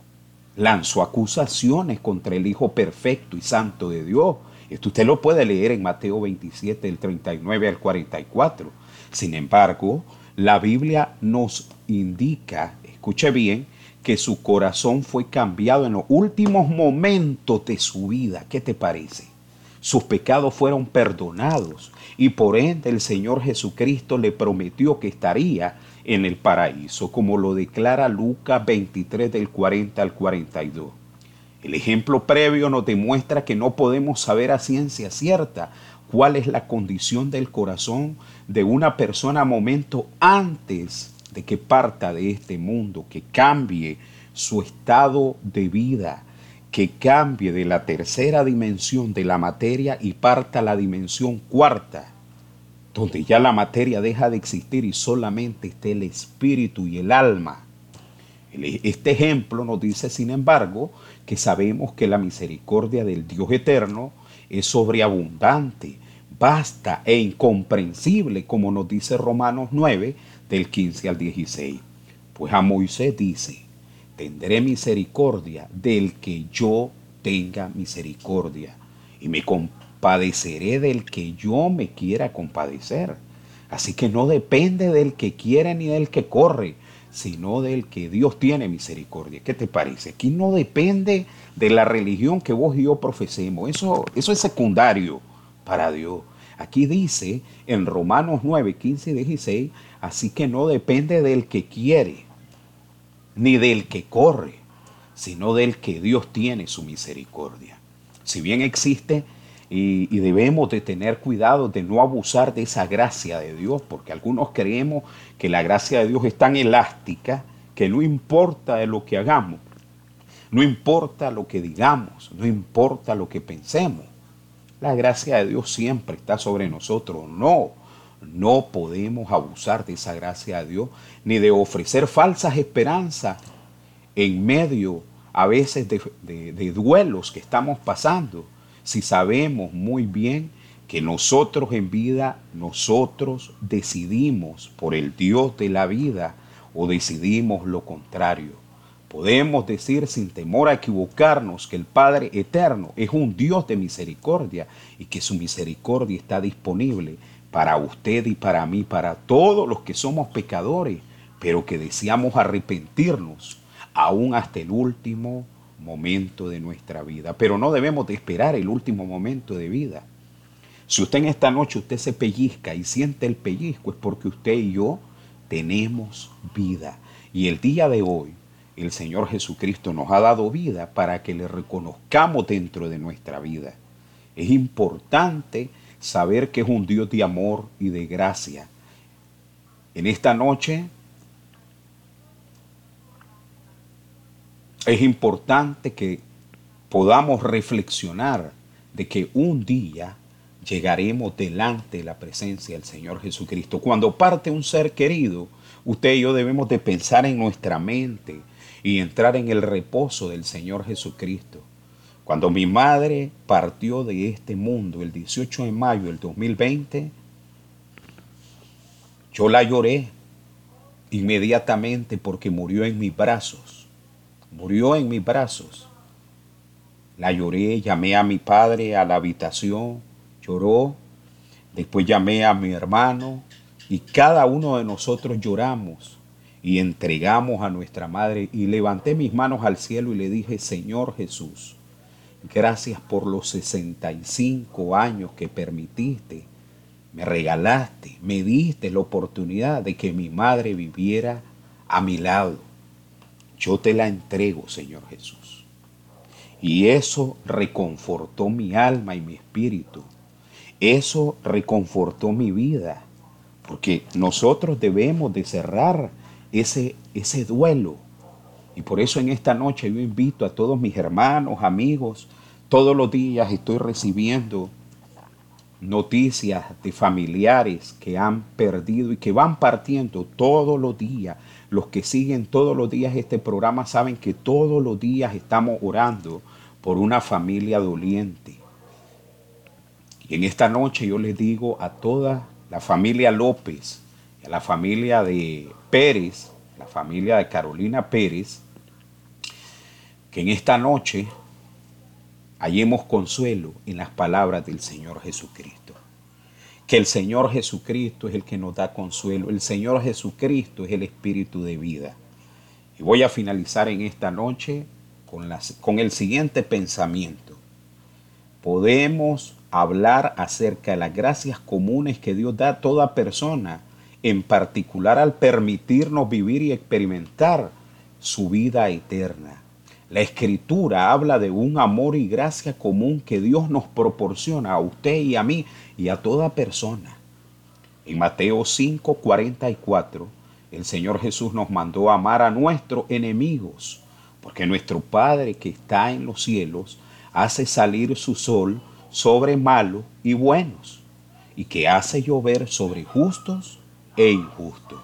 Lanzó acusaciones contra el Hijo perfecto y santo de Dios. Esto usted lo puede leer en Mateo veintisiete, del treinta y nueve al cuarenta y cuatro. Sin embargo, la Biblia nos indica, escuche bien, que su corazón fue cambiado en los últimos momentos de su vida. ¿Qué te parece? Sus pecados fueron perdonados y por ende el Señor Jesucristo le prometió que estaría en el paraíso, como lo declara Lucas veintitrés, del cuarenta al cuarenta y dos. El ejemplo previo nos demuestra que no podemos saber a ciencia cierta cuál es la condición del corazón de una persona momento antes de que parta de este mundo, que cambie su estado de vida, que cambie de la tercera dimensión de la materia y parta a la dimensión cuarta, donde ya la materia deja de existir y solamente esté el espíritu y el alma. Este ejemplo nos dice, sin embargo, que sabemos que la misericordia del Dios eterno es sobreabundante, vasta e incomprensible, como nos dice Romanos nueve, del quince al dieciséis. Pues a Moisés dice, tendré misericordia del que yo tenga misericordia y me compadeceré del que yo me quiera compadecer. Así que no depende del que quiere ni del que corre, sino del que Dios tiene misericordia. ¿Qué te parece? Aquí no depende de la religión que vos y yo profesemos. Eso, eso es secundario para Dios. Aquí dice en Romanos nueve, quince y dieciséis, así que no depende del que quiere, ni del que corre, sino del que Dios tiene su misericordia. Si bien existe y, y debemos de tener cuidado de no abusar de esa gracia de Dios, porque algunos creemos que la gracia de Dios es tan elástica que no importa de lo que hagamos, no importa lo que digamos, no importa lo que pensemos. La gracia de Dios siempre está sobre nosotros. No, no podemos abusar de esa gracia de Dios, ni de ofrecer falsas esperanzas en medio a veces de, de, de duelos que estamos pasando, si sabemos muy bien que nosotros en vida, nosotros decidimos por el Dios de la vida o decidimos lo contrario. Podemos decir sin temor a equivocarnos que el Padre Eterno es un Dios de misericordia y que su misericordia está disponible para usted y para mí, para todos los que somos pecadores, pero que deseamos arrepentirnos aún hasta el último momento de nuestra vida. Pero no debemos de esperar el último momento de vida. Si usted en esta noche usted se pellizca y siente el pellizco, es porque usted y yo tenemos vida. Y el día de hoy, el Señor Jesucristo nos ha dado vida para que le reconozcamos dentro de nuestra vida. Es importante saber que es un Dios de amor y de gracia. En esta noche es importante que podamos reflexionar de que un día llegaremos delante de la presencia del Señor Jesucristo. Cuando parte un ser querido, usted y yo debemos de pensar en nuestra mente y entrar en el reposo del Señor Jesucristo. Cuando mi madre partió de este mundo el dieciocho de mayo del dos mil veinte, yo la lloré inmediatamente porque murió en mis brazos. Murió en mis brazos. La lloré, llamé a mi padre a la habitación, lloró. Después llamé a mi hermano y cada uno de nosotros lloramos y entregamos a nuestra madre y levanté mis manos al cielo y le dije, Señor Jesús, gracias por los sesenta y cinco años que permitiste, me regalaste, me diste la oportunidad de que mi madre viviera a mi lado. Yo te la entrego, Señor Jesús. Y eso reconfortó mi alma y mi espíritu. Eso reconfortó mi vida. Porque nosotros debemos de cerrar ese, ese duelo. Y por eso en esta noche yo invito a todos mis hermanos, amigos, todos los días estoy recibiendo noticias de familiares que han perdido y que van partiendo todos los días. Los que siguen todos los días este programa saben que todos los días estamos orando por una familia doliente. Y en esta noche yo les digo a toda la familia López, a la familia de Pérez, la familia de Carolina Pérez, que en esta noche hallemos consuelo en las palabras del Señor Jesucristo. Que el Señor Jesucristo es el que nos da consuelo. El Señor Jesucristo es el espíritu de vida. Y voy a finalizar en esta noche con, las, con el siguiente pensamiento. Podemos hablar acerca de las gracias comunes que Dios da a toda persona, en particular al permitirnos vivir y experimentar su vida eterna. La Escritura habla de un amor y gracia común que Dios nos proporciona a usted y a mí y a toda persona. En Mateo cinco, cuarenta y cuatro, el Señor Jesús nos mandó a amar a nuestros enemigos, porque nuestro Padre que está en los cielos hace salir su sol sobre malos y buenos, y que hace llover sobre justos e injustos.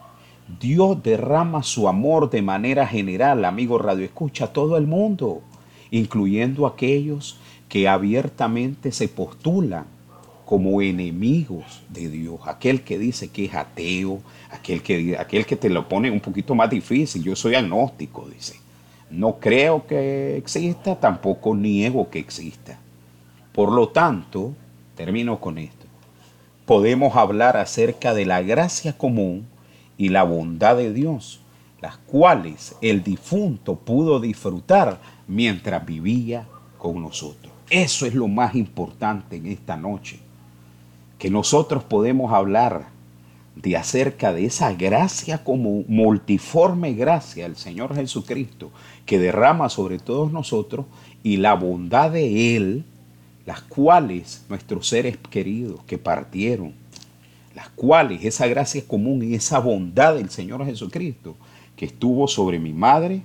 Dios derrama su amor de manera general, amigo Radio Escucha, a todo el mundo, incluyendo a aquellos que abiertamente se postulan como enemigos de Dios. Aquel que dice que es ateo, aquel que, aquel que te lo pone un poquito más difícil. Yo soy agnóstico, dice. No creo que exista, tampoco niego que exista. Por lo tanto, termino con esto. Podemos hablar acerca de la gracia común y la bondad de Dios, las cuales el difunto pudo disfrutar mientras vivía con nosotros. Eso es lo más importante en esta noche, que nosotros podemos hablar de acerca de esa gracia común, multiforme gracia del Señor Jesucristo, que derrama sobre todos nosotros, y la bondad de Él, las cuales nuestros seres queridos que partieron, las cuales esa gracia común y esa bondad del Señor Jesucristo que estuvo sobre mi madre,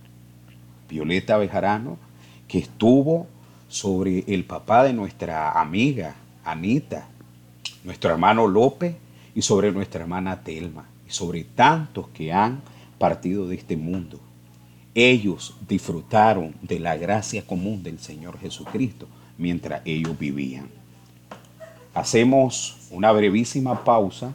Violeta Bejarano, que estuvo sobre el papá de nuestra amiga Anita, nuestro hermano López, y sobre nuestra hermana Telma, y sobre tantos que han partido de este mundo. Ellos disfrutaron de la gracia común del Señor Jesucristo mientras ellos vivían. Hacemos una brevísima pausa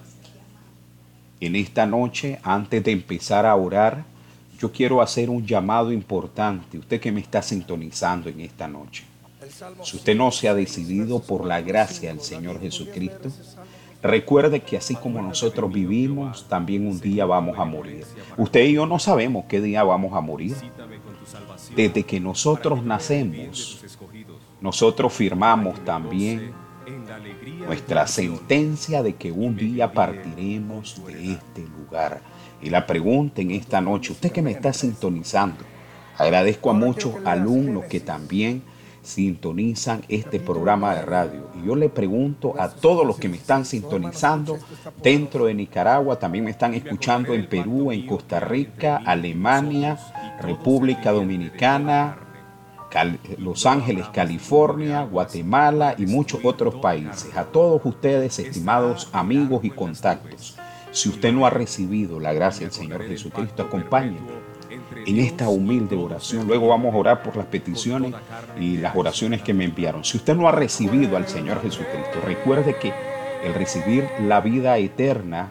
en esta noche. Antes de empezar a orar, yo quiero hacer un llamado importante. Usted que me está sintonizando en esta noche, si usted no se ha decidido por la gracia del Señor Jesucristo, recuerde que así como nosotros vivimos, también un día vamos a morir. Usted y yo no sabemos qué día vamos a morir. Desde que nosotros nacemos, nosotros firmamos también nuestra sentencia de que un día partiremos de este lugar. Y la pregunta en esta noche, usted que me está sintonizando, agradezco a muchos alumnos que también sintonizan este programa de radio. Y yo le pregunto a todos los que me están sintonizando dentro de Nicaragua, también me están escuchando en Perú, en Costa Rica, Alemania, República Dominicana, Los Ángeles, California, Guatemala y muchos otros países. A todos ustedes, estimados amigos y contactos, si usted no ha recibido la gracia del Señor Jesucristo, acompáñenme en esta humilde oración. Luego vamos a orar por las peticiones y las oraciones que me enviaron. Si usted no ha recibido al Señor Jesucristo, recuerde que el recibir la vida eterna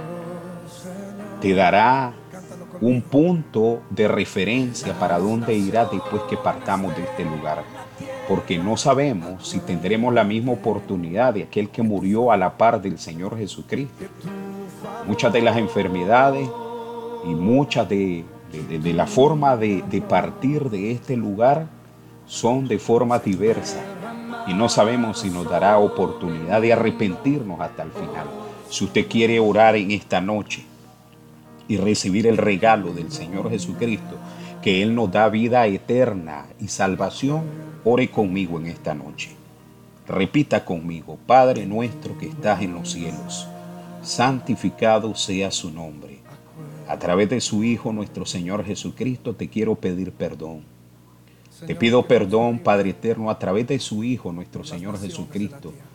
te dará un punto de referencia para dónde irá después que partamos de este lugar, porque no sabemos si tendremos la misma oportunidad de aquel que murió a la par del Señor Jesucristo. Muchas de las enfermedades y muchas de, de, de, de la forma de, de partir de este lugar son de forma diversa, y no sabemos si nos dará oportunidad de arrepentirnos hasta el final. Si usted quiere orar en esta noche y recibir el regalo del Señor Jesucristo, que Él nos da vida eterna y salvación, ore conmigo en esta noche. Repita conmigo: Padre nuestro que estás en los cielos, santificado sea su nombre. A través de su Hijo, nuestro Señor Jesucristo, te quiero pedir perdón. Te pido perdón, Padre eterno, a través de su Hijo, nuestro Señor Jesucristo,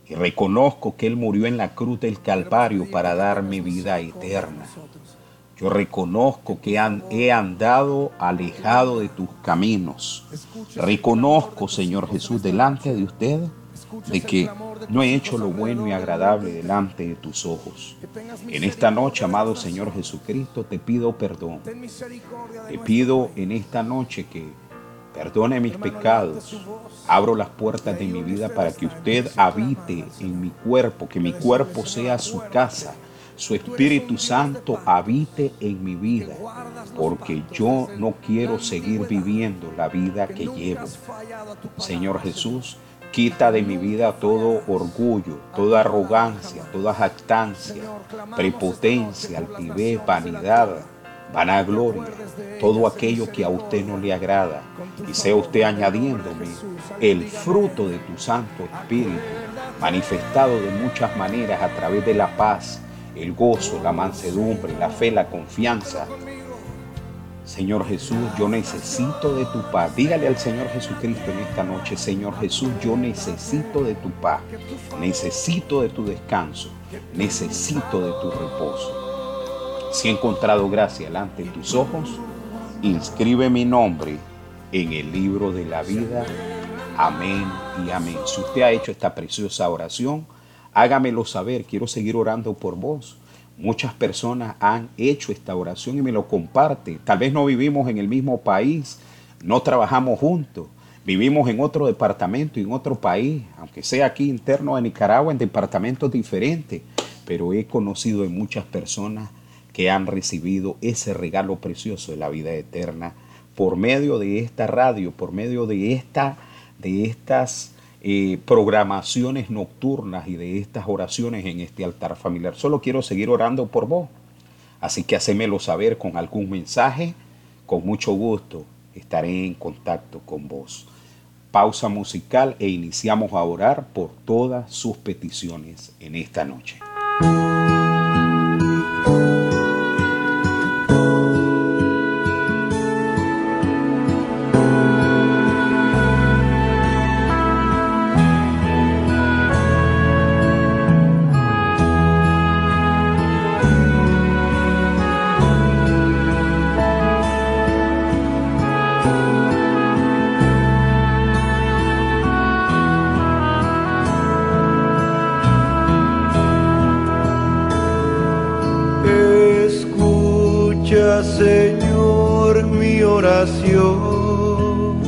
Y reconozco que Él murió en la cruz del Calvario para darme vida eterna. Yo reconozco que han, he andado alejado de tus caminos. Reconozco, Señor Jesús, delante de usted, de que no he hecho lo bueno y agradable delante de tus ojos. En esta noche, amado Señor Jesucristo, te pido perdón. Te pido en esta noche que perdone mis pecados. Abro las puertas de mi vida para que usted habite en mi cuerpo, que mi cuerpo sea su casa. Su Espíritu Santo habite en mi vida, porque yo no quiero seguir viviendo la vida que llevo. Señor Jesús, quita de mi vida todo orgullo, toda arrogancia, toda jactancia, prepotencia, altivez, vanidad, vanagloria, todo aquello que a usted no le agrada, y sea usted añadiéndome el fruto de tu Santo Espíritu, manifestado de muchas maneras a través de la paz, el gozo, la mansedumbre, la fe, la confianza. Señor Jesús, yo necesito de tu paz. Dígale al Señor Jesucristo en esta noche: Señor Jesús, yo necesito de tu paz, necesito de tu descanso, necesito de tu reposo. Si he encontrado gracia delante de tus ojos, inscribe mi nombre en el libro de la vida. Amén y amén. Si usted ha hecho esta preciosa oración, hágamelo saber, quiero seguir orando por vos. Muchas personas han hecho esta oración y me lo comparte. Tal vez no vivimos en el mismo país, no trabajamos juntos, vivimos en otro departamento y en otro país, aunque sea aquí interno de Nicaragua, en departamentos diferentes, pero he conocido de muchas personas que han recibido ese regalo precioso de la vida eterna por medio de esta radio, por medio de, esta, de estas Eh, programaciones nocturnas y de estas oraciones en este altar familiar. Solo quiero seguir orando por vos, así que hacémelo saber con algún mensaje. Con mucho gusto estaré en contacto con vos. Pausa musical e iniciamos a orar por todas sus peticiones en esta noche. Señor, mi oración,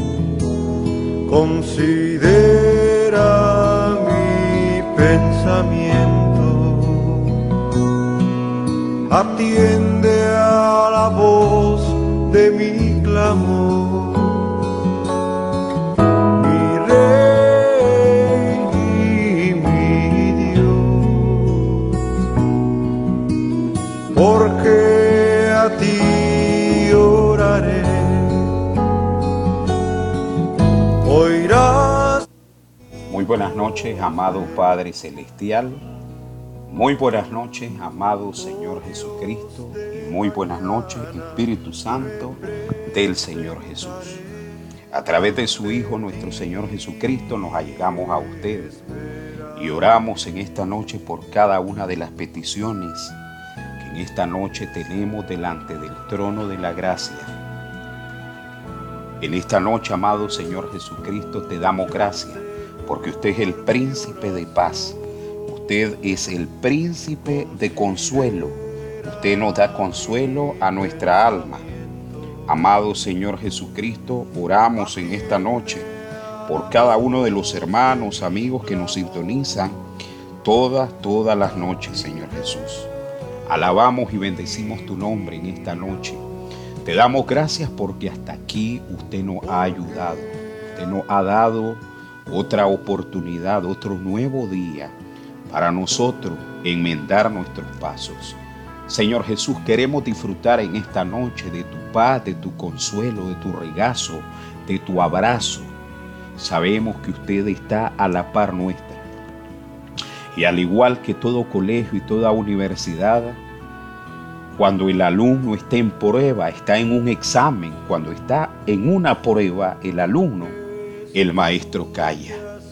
considera mi pensamiento, atiende a la voz de mi clamor, mi Rey y mi Dios, porque a ti oraré, oirás. Muy buenas noches, amado Padre Celestial. Muy buenas noches, amado Señor Jesucristo. Y muy buenas noches, Espíritu Santo del Señor Jesús. A través de su Hijo, nuestro Señor Jesucristo, nos allegamos a ustedes y oramos en esta noche por cada una de las peticiones en esta noche tenemos delante del trono de la gracia. En esta noche, amado Señor Jesucristo, te damos gracias porque usted es el príncipe de paz. Usted es el príncipe de consuelo. Usted nos da consuelo a nuestra alma. Amado Señor Jesucristo, oramos en esta noche por cada uno de los hermanos, amigos que nos sintonizan todas, todas las noches, Señor Jesús. Alabamos y bendecimos tu nombre en esta noche. Te damos gracias porque hasta aquí usted nos ha ayudado. Usted nos ha dado otra oportunidad, otro nuevo día para nosotros enmendar nuestros pasos. Señor Jesús, queremos disfrutar en esta noche de tu paz, de tu consuelo, de tu regazo, de tu abrazo. Sabemos que usted está a la par nuestra. Y al igual que todo colegio y toda universidad, cuando el alumno está en prueba, está en un examen, cuando está en una prueba el alumno, el maestro calla.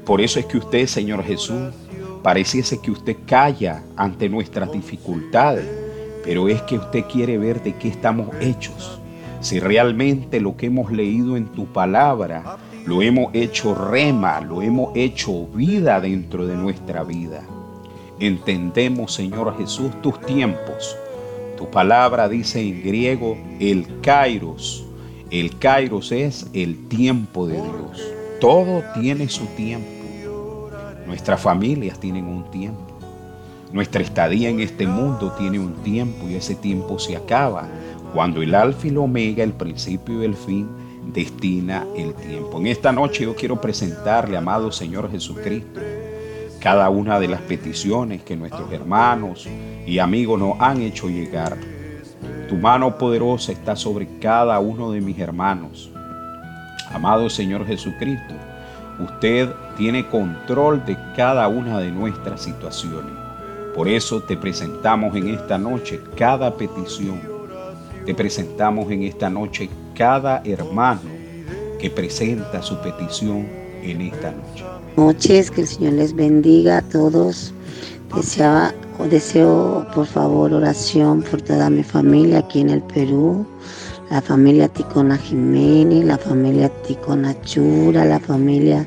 por eso es que usted, Señor Jesús, pareciese que usted calla ante nuestras dificultades, pero es que usted quiere ver de qué estamos hechos. Si realmente lo que hemos leído en tu palabra lo hemos hecho rema, lo hemos hecho vida dentro de nuestra vida. Entendemos, Señor Jesús, tus tiempos. Tu palabra dice en griego el kairos. El kairos es el tiempo de Dios. Todo tiene su tiempo. Nuestras familias tienen un tiempo. Nuestra estadía en este mundo tiene un tiempo y ese tiempo se acaba cuando el alfa y el omega, el principio y el fin, destina el tiempo. En esta noche yo quiero presentarle, amado Señor Jesucristo, cada una de las peticiones que nuestros hermanos y amigos nos han hecho llegar. Tu mano poderosa está sobre cada uno de mis hermanos. Amado Señor Jesucristo, usted tiene control de cada una de nuestras situaciones. Por eso te presentamos en esta noche cada petición. Te presentamos en esta noche cada hermano que presenta su petición en esta noche. Noches, que el Señor les bendiga a todos. Deseaba, deseo por favor oración por toda mi familia aquí en el Perú, la familia Ticona Jiménez, la familia Ticona Chura, la familia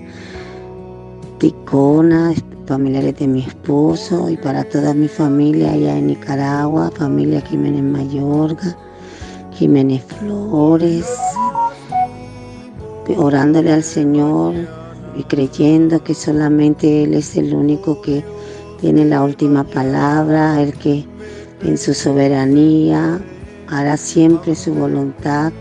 Ticona, familiares de mi esposo, y para toda mi familia allá en Nicaragua, familia Jiménez Mayorga, Jiménez Flores, orándole al Señor y creyendo que solamente Él es el único que tiene la última palabra, el que en su soberanía hará siempre su voluntad,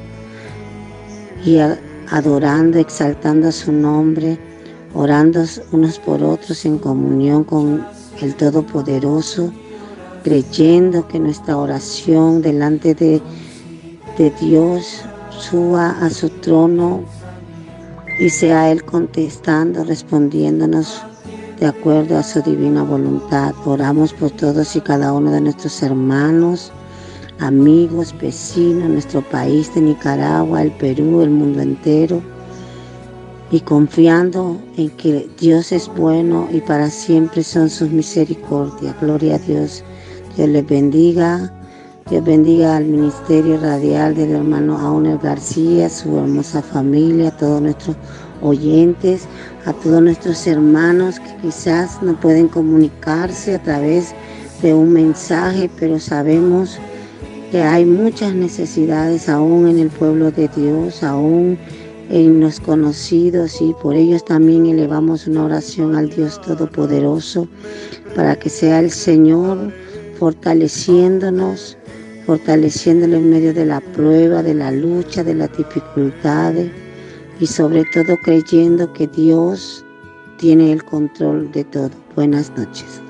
y adorando, exaltando su nombre, orando unos por otros en comunión con el Todopoderoso, creyendo que nuestra oración delante de, de Dios suba a su trono y sea Él contestando, respondiéndonos de acuerdo a su divina voluntad. Oramos por todos y cada uno de nuestros hermanos, amigos, vecinos, nuestro país de Nicaragua, el Perú, el mundo entero, y confiando en que Dios es bueno y para siempre son sus misericordias. Gloria a Dios. Dios les bendiga. Dios bendiga al ministerio radial del hermano Auner García, su hermosa familia, a todos nuestros oyentes, a todos nuestros hermanos que quizás no pueden comunicarse a través de un mensaje, pero sabemos que hay muchas necesidades aún en el pueblo de Dios, aún en los conocidos, y por ellos también elevamos una oración al Dios Todopoderoso para que sea el Señor fortaleciéndonos, fortaleciéndolo en medio de la prueba, de la lucha, de las dificultades, y sobre todo creyendo que Dios tiene el control de todo. Buenas noches.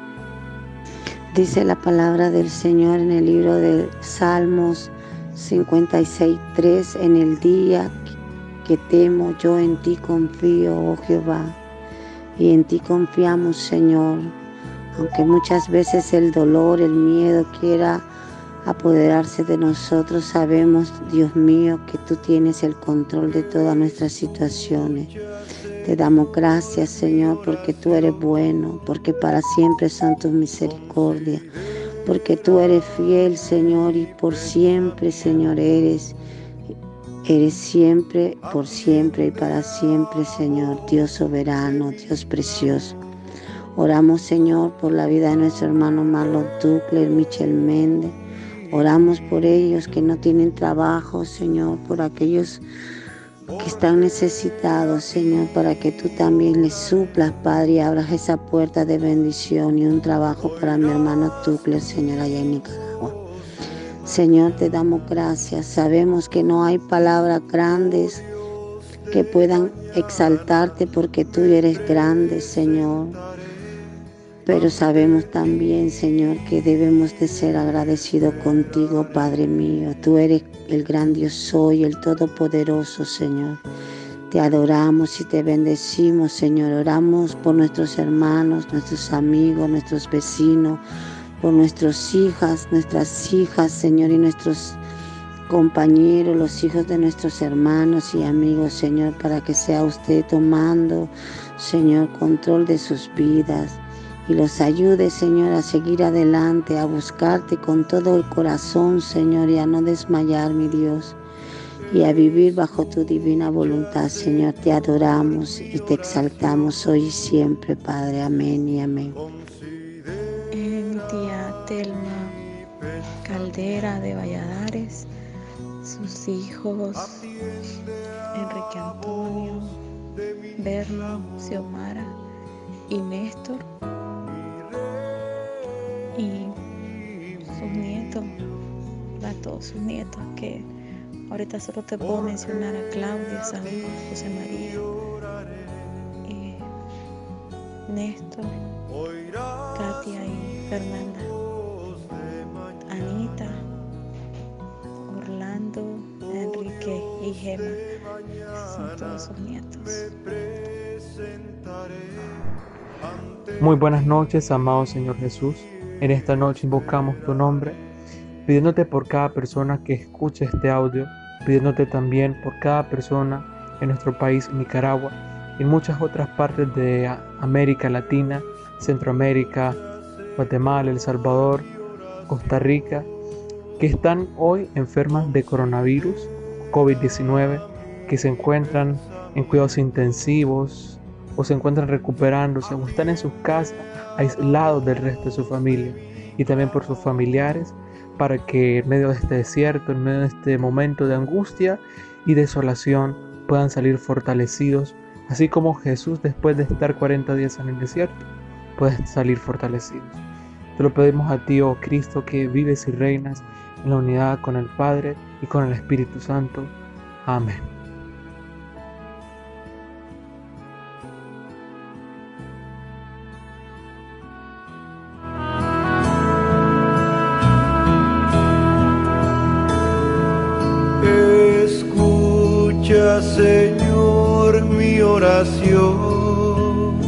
Dice la palabra del Señor en el libro de Salmos cincuenta y seis, tres, en el día que temo, yo en ti confío, oh Jehová, y en ti confiamos, Señor. Aunque muchas veces el dolor, el miedo quiera apoderarse de nosotros, sabemos, Dios mío, que tú tienes el control de todas nuestras situaciones. Te damos gracias, Señor, porque tú eres bueno, porque para siempre son tus misericordias, porque tú eres fiel, Señor, y por siempre, Señor, eres, eres siempre, por siempre y para siempre, Señor, Dios soberano, Dios precioso. Oramos, Señor, por la vida de nuestro hermano Marlon Ducler, Michel Méndez. Oramos por ellos que no tienen trabajo, Señor, por aquellos que están necesitados, Señor, para que tú también les suplas, Padre, y abras esa puerta de bendición y un trabajo para mi hermano Ducler, Señor, allá en Nicaragua. Señor, te damos gracias. Sabemos que no hay palabras grandes que puedan exaltarte porque tú eres grande, Señor. Pero sabemos también, Señor, que debemos de ser agradecidos contigo, Padre mío. Tú eres el gran Dios soy, el Todopoderoso, Señor. Te adoramos y te bendecimos, Señor. Oramos por nuestros hermanos, nuestros amigos, nuestros vecinos, por nuestras hijas, nuestras hijas, Señor, y nuestros compañeros, los hijos de nuestros hermanos y amigos, Señor, para que sea usted tomando, Señor, control de sus vidas y los ayude, Señor, a seguir adelante, a buscarte con todo el corazón, Señor, y a no desmayar, mi Dios, y a vivir bajo tu divina voluntad, Señor. Te adoramos y te exaltamos hoy y siempre, Padre. Amén y amén. Eh, mi tía Telma Caldera de Valladares, sus hijos Enrique Antonio, Berno, Xiomara y Néstor, y sus nietos, a todos sus nietos, que ahorita solo te puedo mencionar a Claudia, Saúl, José María, eh, Néstor, Katia y Fernanda, Anita, Orlando, Enrique y Gema. Son todos sus nietos. Muy buenas noches, amado Señor Jesús. En esta noche invocamos tu nombre, pidiéndote por cada persona que escuche este audio, pidiéndote también por cada persona en nuestro país, Nicaragua, y en muchas otras partes de América Latina, Centroamérica, Guatemala, El Salvador, Costa Rica, que están hoy enfermas de coronavirus, COVID diecinueve, que se encuentran en cuidados intensivos, o se encuentran recuperándose, o están en sus casas aislados del resto de su familia, y también por sus familiares, para que en medio de este desierto, en medio de este momento de angustia y desolación, puedan salir fortalecidos, así como Jesús, después de estar cuarenta días en el desierto, puede salir fortalecidos. Te lo pedimos a ti, oh Cristo, que vives y reinas en la unidad con el Padre y con el Espíritu Santo. Amén. Escucha, Señor, mi oración,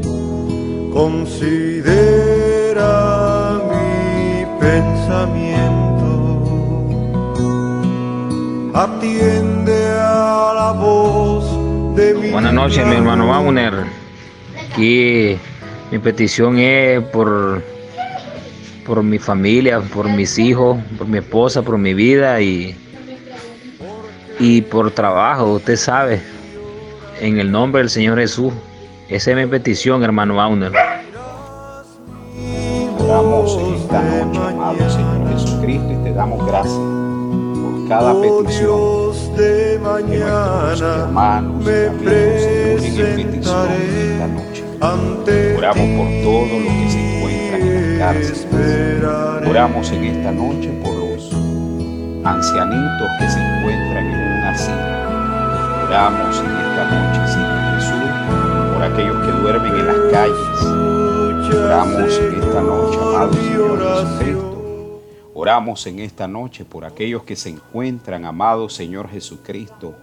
considera mi pensamiento, atiende a la voz de mi... Buenas noches, mi hermano Wagner. Aquí mi petición es por, por mi familia, por mis hijos, por mi esposa, por mi vida y... y por trabajo, usted sabe, en el nombre del Señor Jesús. Esa es mi petición, hermano Auner. Oramos en esta noche, amado Señor Jesucristo, y te damos gracias por cada petición de nuestros hermanos y amigos se unen en petición esta noche. Oramos por todos los que se encuentran en las cárceles. Oramos en esta noche por los ancianitos que se encuentran en un asilo. Oramos en esta noche, Señor Jesús, por aquellos que duermen en las calles. Oramos en esta noche, amado Señor Jesucristo. Oramos en esta noche por aquellos que se encuentran, amado Señor Jesucristo.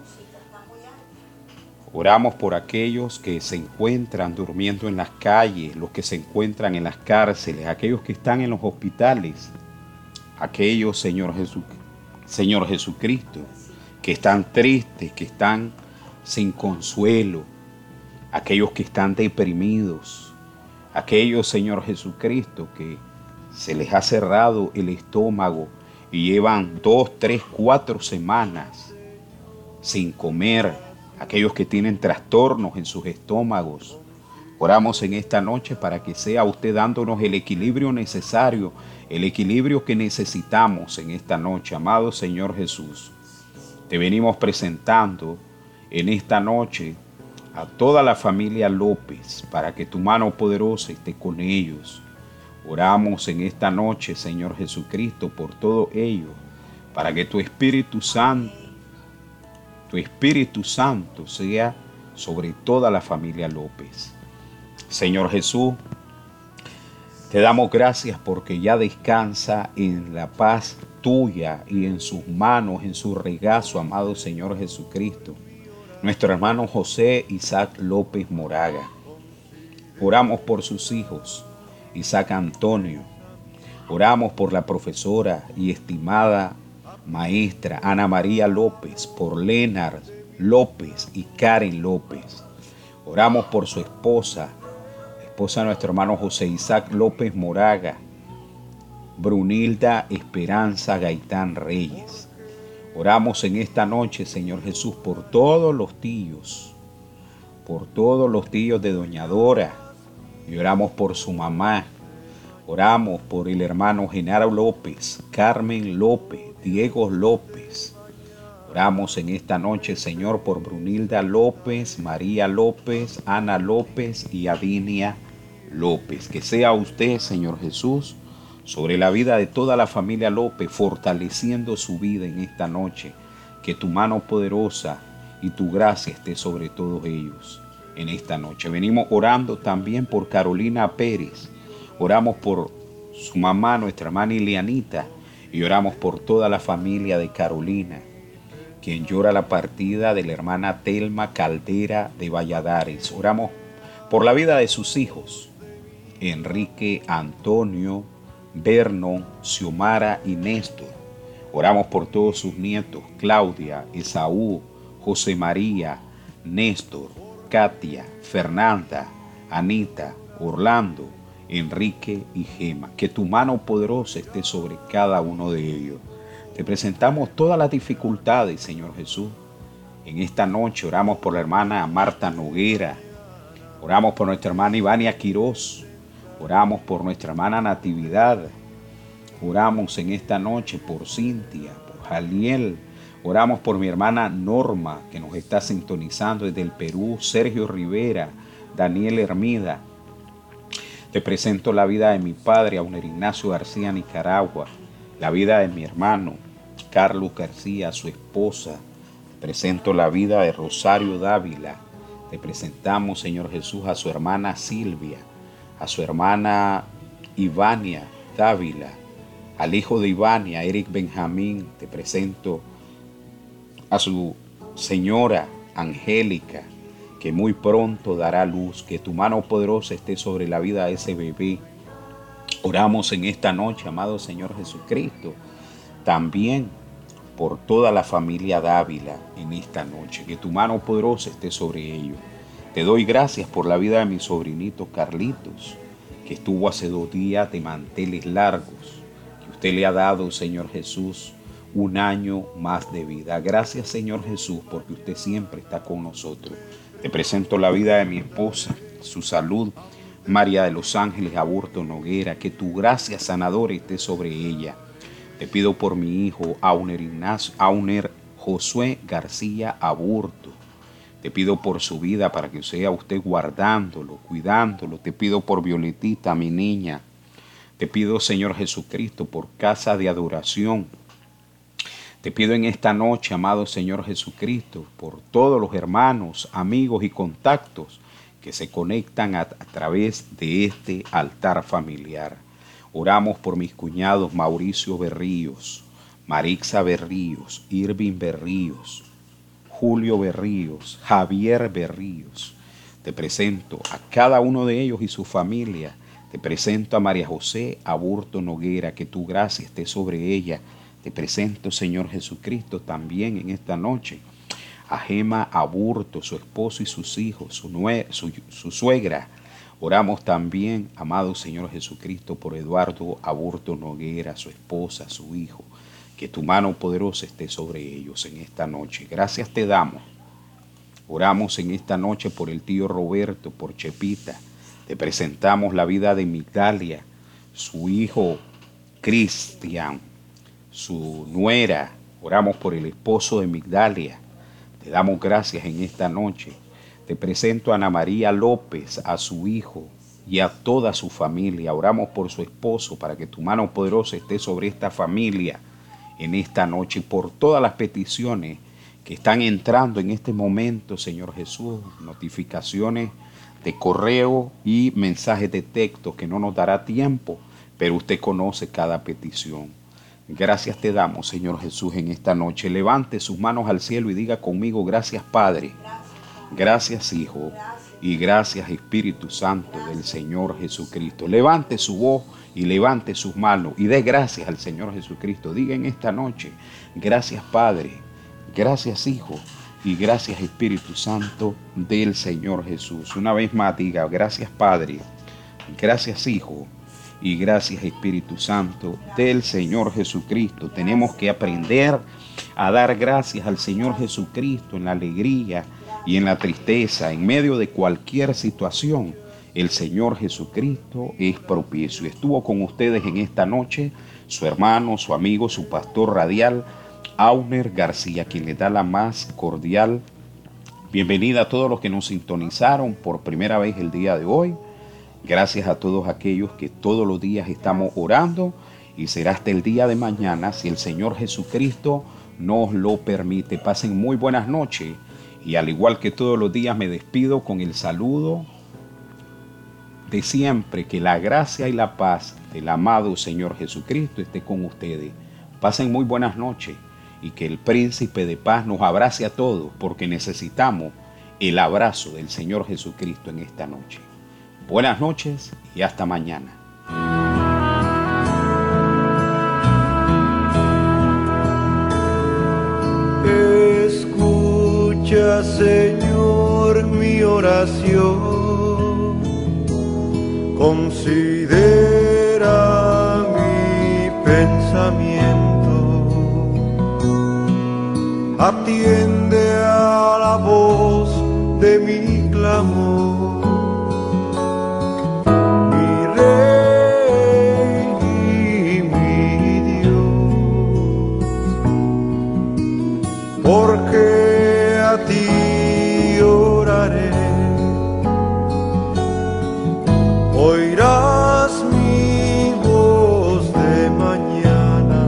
Oramos por aquellos que se encuentran durmiendo en las calles, los que se encuentran en las cárceles, aquellos que están en los hospitales, aquellos, Señor Jesucristo, Señor Jesucristo, que están tristes, que están sin consuelo, aquellos que están deprimidos, aquellos, Señor Jesucristo, que se les ha cerrado el estómago y llevan dos, tres, cuatro semanas sin comer, aquellos que tienen trastornos en sus estómagos. Oramos en esta noche para que sea usted dándonos el equilibrio necesario, el equilibrio que necesitamos en esta noche, amado Señor Jesús. Te venimos presentando en esta noche a toda la familia López para que tu mano poderosa esté con ellos. Oramos en esta noche, Señor Jesucristo, por todo ello, para que tu Espíritu Santo, tu Espíritu Santo sea sobre toda la familia López. Señor Jesús, te damos gracias porque ya descansa en la paz tuya y en sus manos, en su regazo, amado Señor Jesucristo, nuestro hermano José Isaac López Moraga. Oramos por sus hijos, Isaac Antonio. Oramos por la profesora y estimada maestra Ana María López, por Leonard López y Karen López. Oramos por su esposa, esposa de nuestro hermano José Isaac López Moraga, Brunilda Esperanza Gaitán Reyes. Oramos en esta noche, Señor Jesús, por todos los tíos, por todos los tíos de Doña Dora, y oramos por su mamá. Oramos por el hermano Genaro López, Carmen López, Diego López. Oramos en esta noche, Señor, por Brunilda López, María López, Ana López y Adinia López. Que sea usted, Señor Jesús, sobre la vida de toda la familia López, fortaleciendo su vida en esta noche. Que tu mano poderosa y tu gracia esté sobre todos ellos en esta noche. Venimos orando también por Carolina Pérez. Oramos por su mamá, nuestra hermana Ilianita, y oramos por toda la familia de Carolina, quien llora la partida de la hermana Telma Caldera de Valladares. Oramos por la vida de sus hijos, Enrique, Antonio, Vernon, Xiomara y Néstor. Oramos por todos sus nietos, Claudia, Esaú, José María, Néstor, Katia, Fernanda, Anita, Orlando, Enrique y Gema. Que tu mano poderosa esté sobre cada uno de ellos. Te presentamos todas las dificultades, Señor Jesús. En esta noche oramos por la hermana Marta Noguera. Oramos por nuestra hermana Ivania Quirós. Oramos por nuestra hermana Natividad. Oramos en esta noche por Cintia, por Jaliel. Oramos por mi hermana Norma, que nos está sintonizando desde el Perú. Sergio Rivera, Daniel Hermida. Te presento la vida de mi padre, Auner Ignacio García, Nicaragua. La vida de mi hermano, Carlos García, su esposa. Te presento la vida de Rosario Dávila. Te presentamos, Señor Jesús, a su hermana Silvia, a su hermana Ivania Dávila, al hijo de Ivania, Eric Benjamín. Te presento a su señora Angélica, que muy pronto dará luz. Que tu mano poderosa esté sobre la vida de ese bebé. Oramos en esta noche, amado Señor Jesucristo, también por toda la familia Dávila en esta noche. Que tu mano poderosa esté sobre ellos. Te doy gracias por la vida de mi sobrinito Carlitos, que estuvo hace dos días de manteles largos, que usted le ha dado, Señor Jesús, un año más de vida. Gracias, Señor Jesús, porque usted siempre está con nosotros. Te presento la vida de mi esposa, su salud, María de los Ángeles Aburto Noguera. Que tu gracia sanadora esté sobre ella. Te pido por mi hijo, Auner Ignacio, Auner Josué García Aburto. Te pido por su vida para que sea usted guardándolo, cuidándolo. Te pido por Violetita, mi niña. Te pido, Señor Jesucristo, por Casa de Adoración. Te pido en esta noche, amado Señor Jesucristo, por todos los hermanos, amigos y contactos que se conectan a, a través de este altar familiar. Oramos por mis cuñados Mauricio Berríos, Marixa Berríos, Irving Berríos, Julio Berríos, Javier Berríos. Te presento a cada uno de ellos y su familia. Te presento a María José Aburto Noguera. Que tu gracia esté sobre ella. Te presento, Señor Jesucristo, también en esta noche a Gema Aburto, su esposo y sus hijos, su, nue su, su suegra. Oramos también, amado Señor Jesucristo, por Eduardo Aburto Noguera, su esposa, su hijo. Que tu mano poderosa esté sobre ellos en esta noche. Gracias te damos. Oramos en esta noche por el tío Roberto, por Chepita. Te presentamos la vida de Migdalia, su hijo Cristian, su nuera. Oramos por el esposo de Migdalia. Te damos gracias en esta noche. Te presento a Ana María López, a su hijo y a toda su familia. Oramos por su esposo para que tu mano poderosa esté sobre esta familia en esta noche. Por todas las peticiones que están entrando en este momento, Señor Jesús. Notificaciones de correo y mensajes de texto que no nos dará tiempo, pero usted conoce cada petición. Gracias te damos, Señor Jesús, en esta noche. Levante sus manos al cielo y diga conmigo: gracias, Padre. Gracias, Hijo. y gracias Espíritu Santo del Señor Jesucristo. Levante su voz y levante sus manos y dé gracias al Señor Jesucristo. Diga en esta noche, gracias Padre, gracias Hijo y gracias Espíritu Santo del Señor Jesús. Una vez más diga, gracias Padre, gracias Hijo y gracias Espíritu Santo del Señor Jesucristo. Tenemos que aprender a dar gracias al Señor Jesucristo en la alegría y en la tristeza, en medio de cualquier situación. El Señor Jesucristo es propicio. Estuvo con ustedes en esta noche su hermano, su amigo, su pastor radial, Auner García, quien le da la más cordial bienvenida a todos los que nos sintonizaron por primera vez el día de hoy. Gracias a todos aquellos que todos los días estamos orando y será hasta el día de mañana si el Señor Jesucristo nos lo permite. Pasen muy buenas noches y al igual que todos los días me despido con el saludo de siempre. Que la gracia y la paz del amado Señor Jesucristo esté con ustedes. Pasen muy buenas noches y que el Príncipe de Paz nos abrace a todos porque necesitamos el abrazo del Señor Jesucristo en esta noche. Buenas noches y hasta mañana. Escucha, Señor, mi oración, considera mi pensamiento, atiende a la voz de mi clamor. Porque a ti oraré, oirás mi voz de mañana,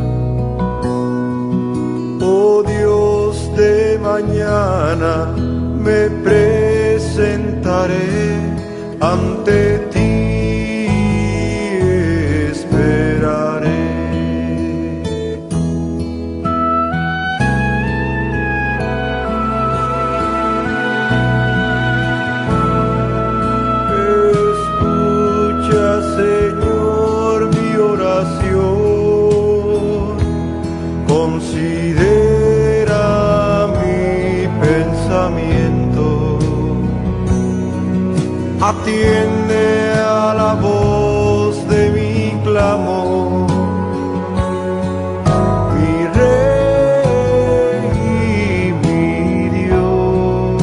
oh Dios de mañana, me presentaré ante ti, esperaré. Señor, mi oración, considera mi pensamiento, atiende a la voz de mi clamor, mi Rey y mi Dios,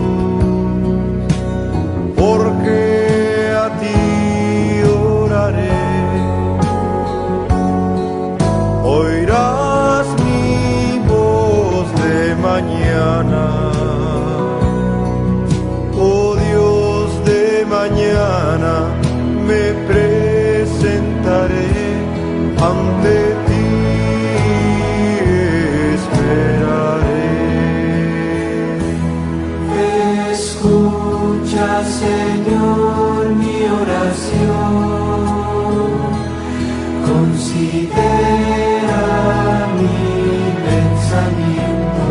porque a ti oirás mi voz de mañana, oh Dios de mañana, me presentaré ante ti, esperaré. Escucha, Señor, mi oración, considera mi pensamiento,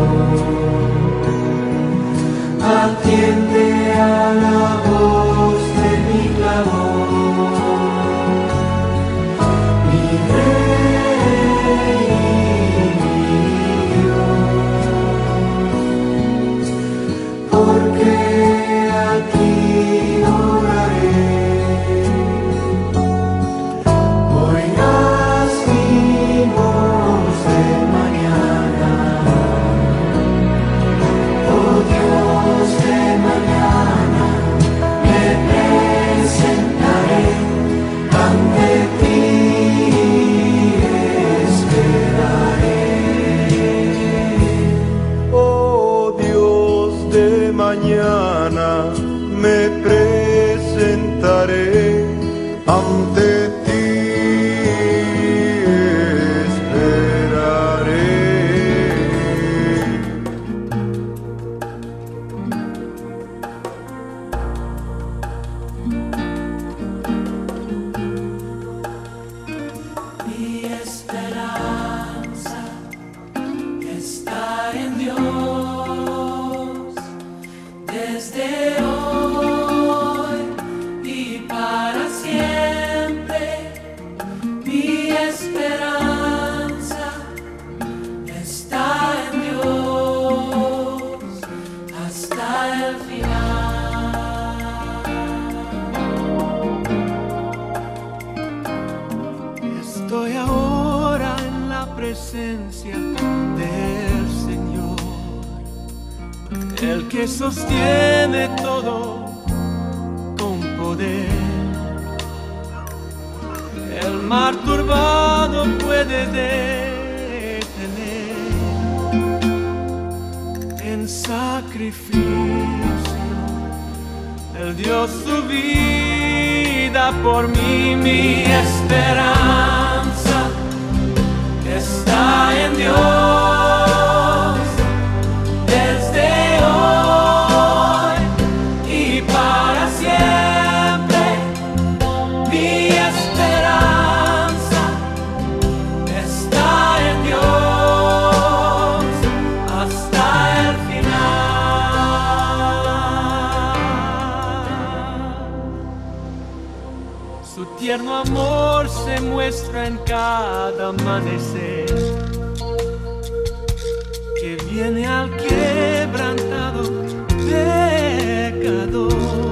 atiende a la voz de mi clamor, mi Rey y mi Dios, porque a ti oraré. Mañana me presentaré ante ti, esperaré. Mi esperanza está en Dios. Desde hoy el final. Estoy ahora en la presencia del Señor, el que sostiene todo con poder. El mar turbado puede detener en sacrificio. Él dio su vida por mí, mi esperanza está en Dios desde hoy y para siempre. Mi esperanza está en Dios hasta el final. Su tierno amor se muestra en cada amanecer, que viene al quebrantado pecador,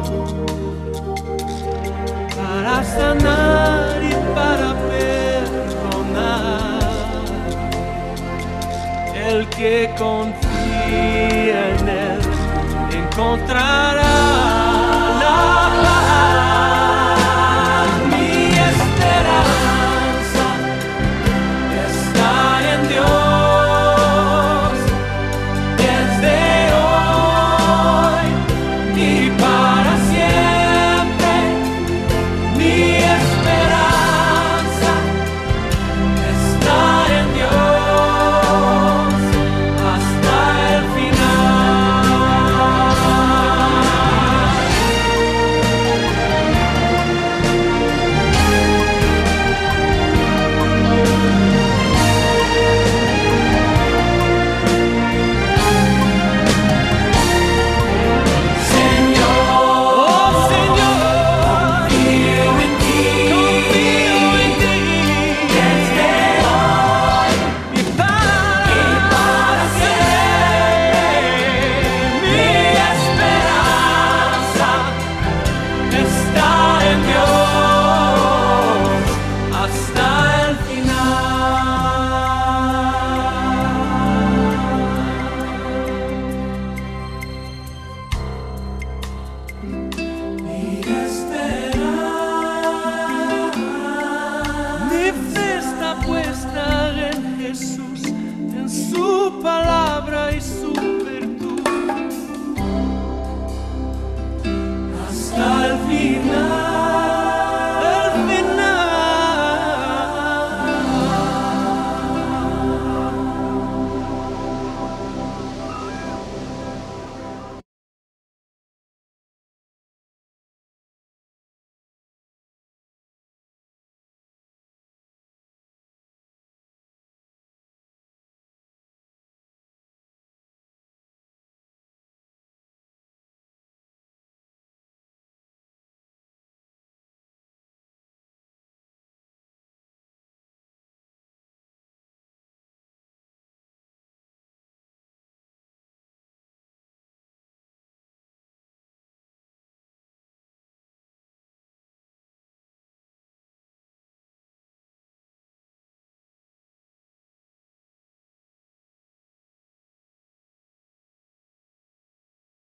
para sanar y para perdonar. El que confía en Él encontrará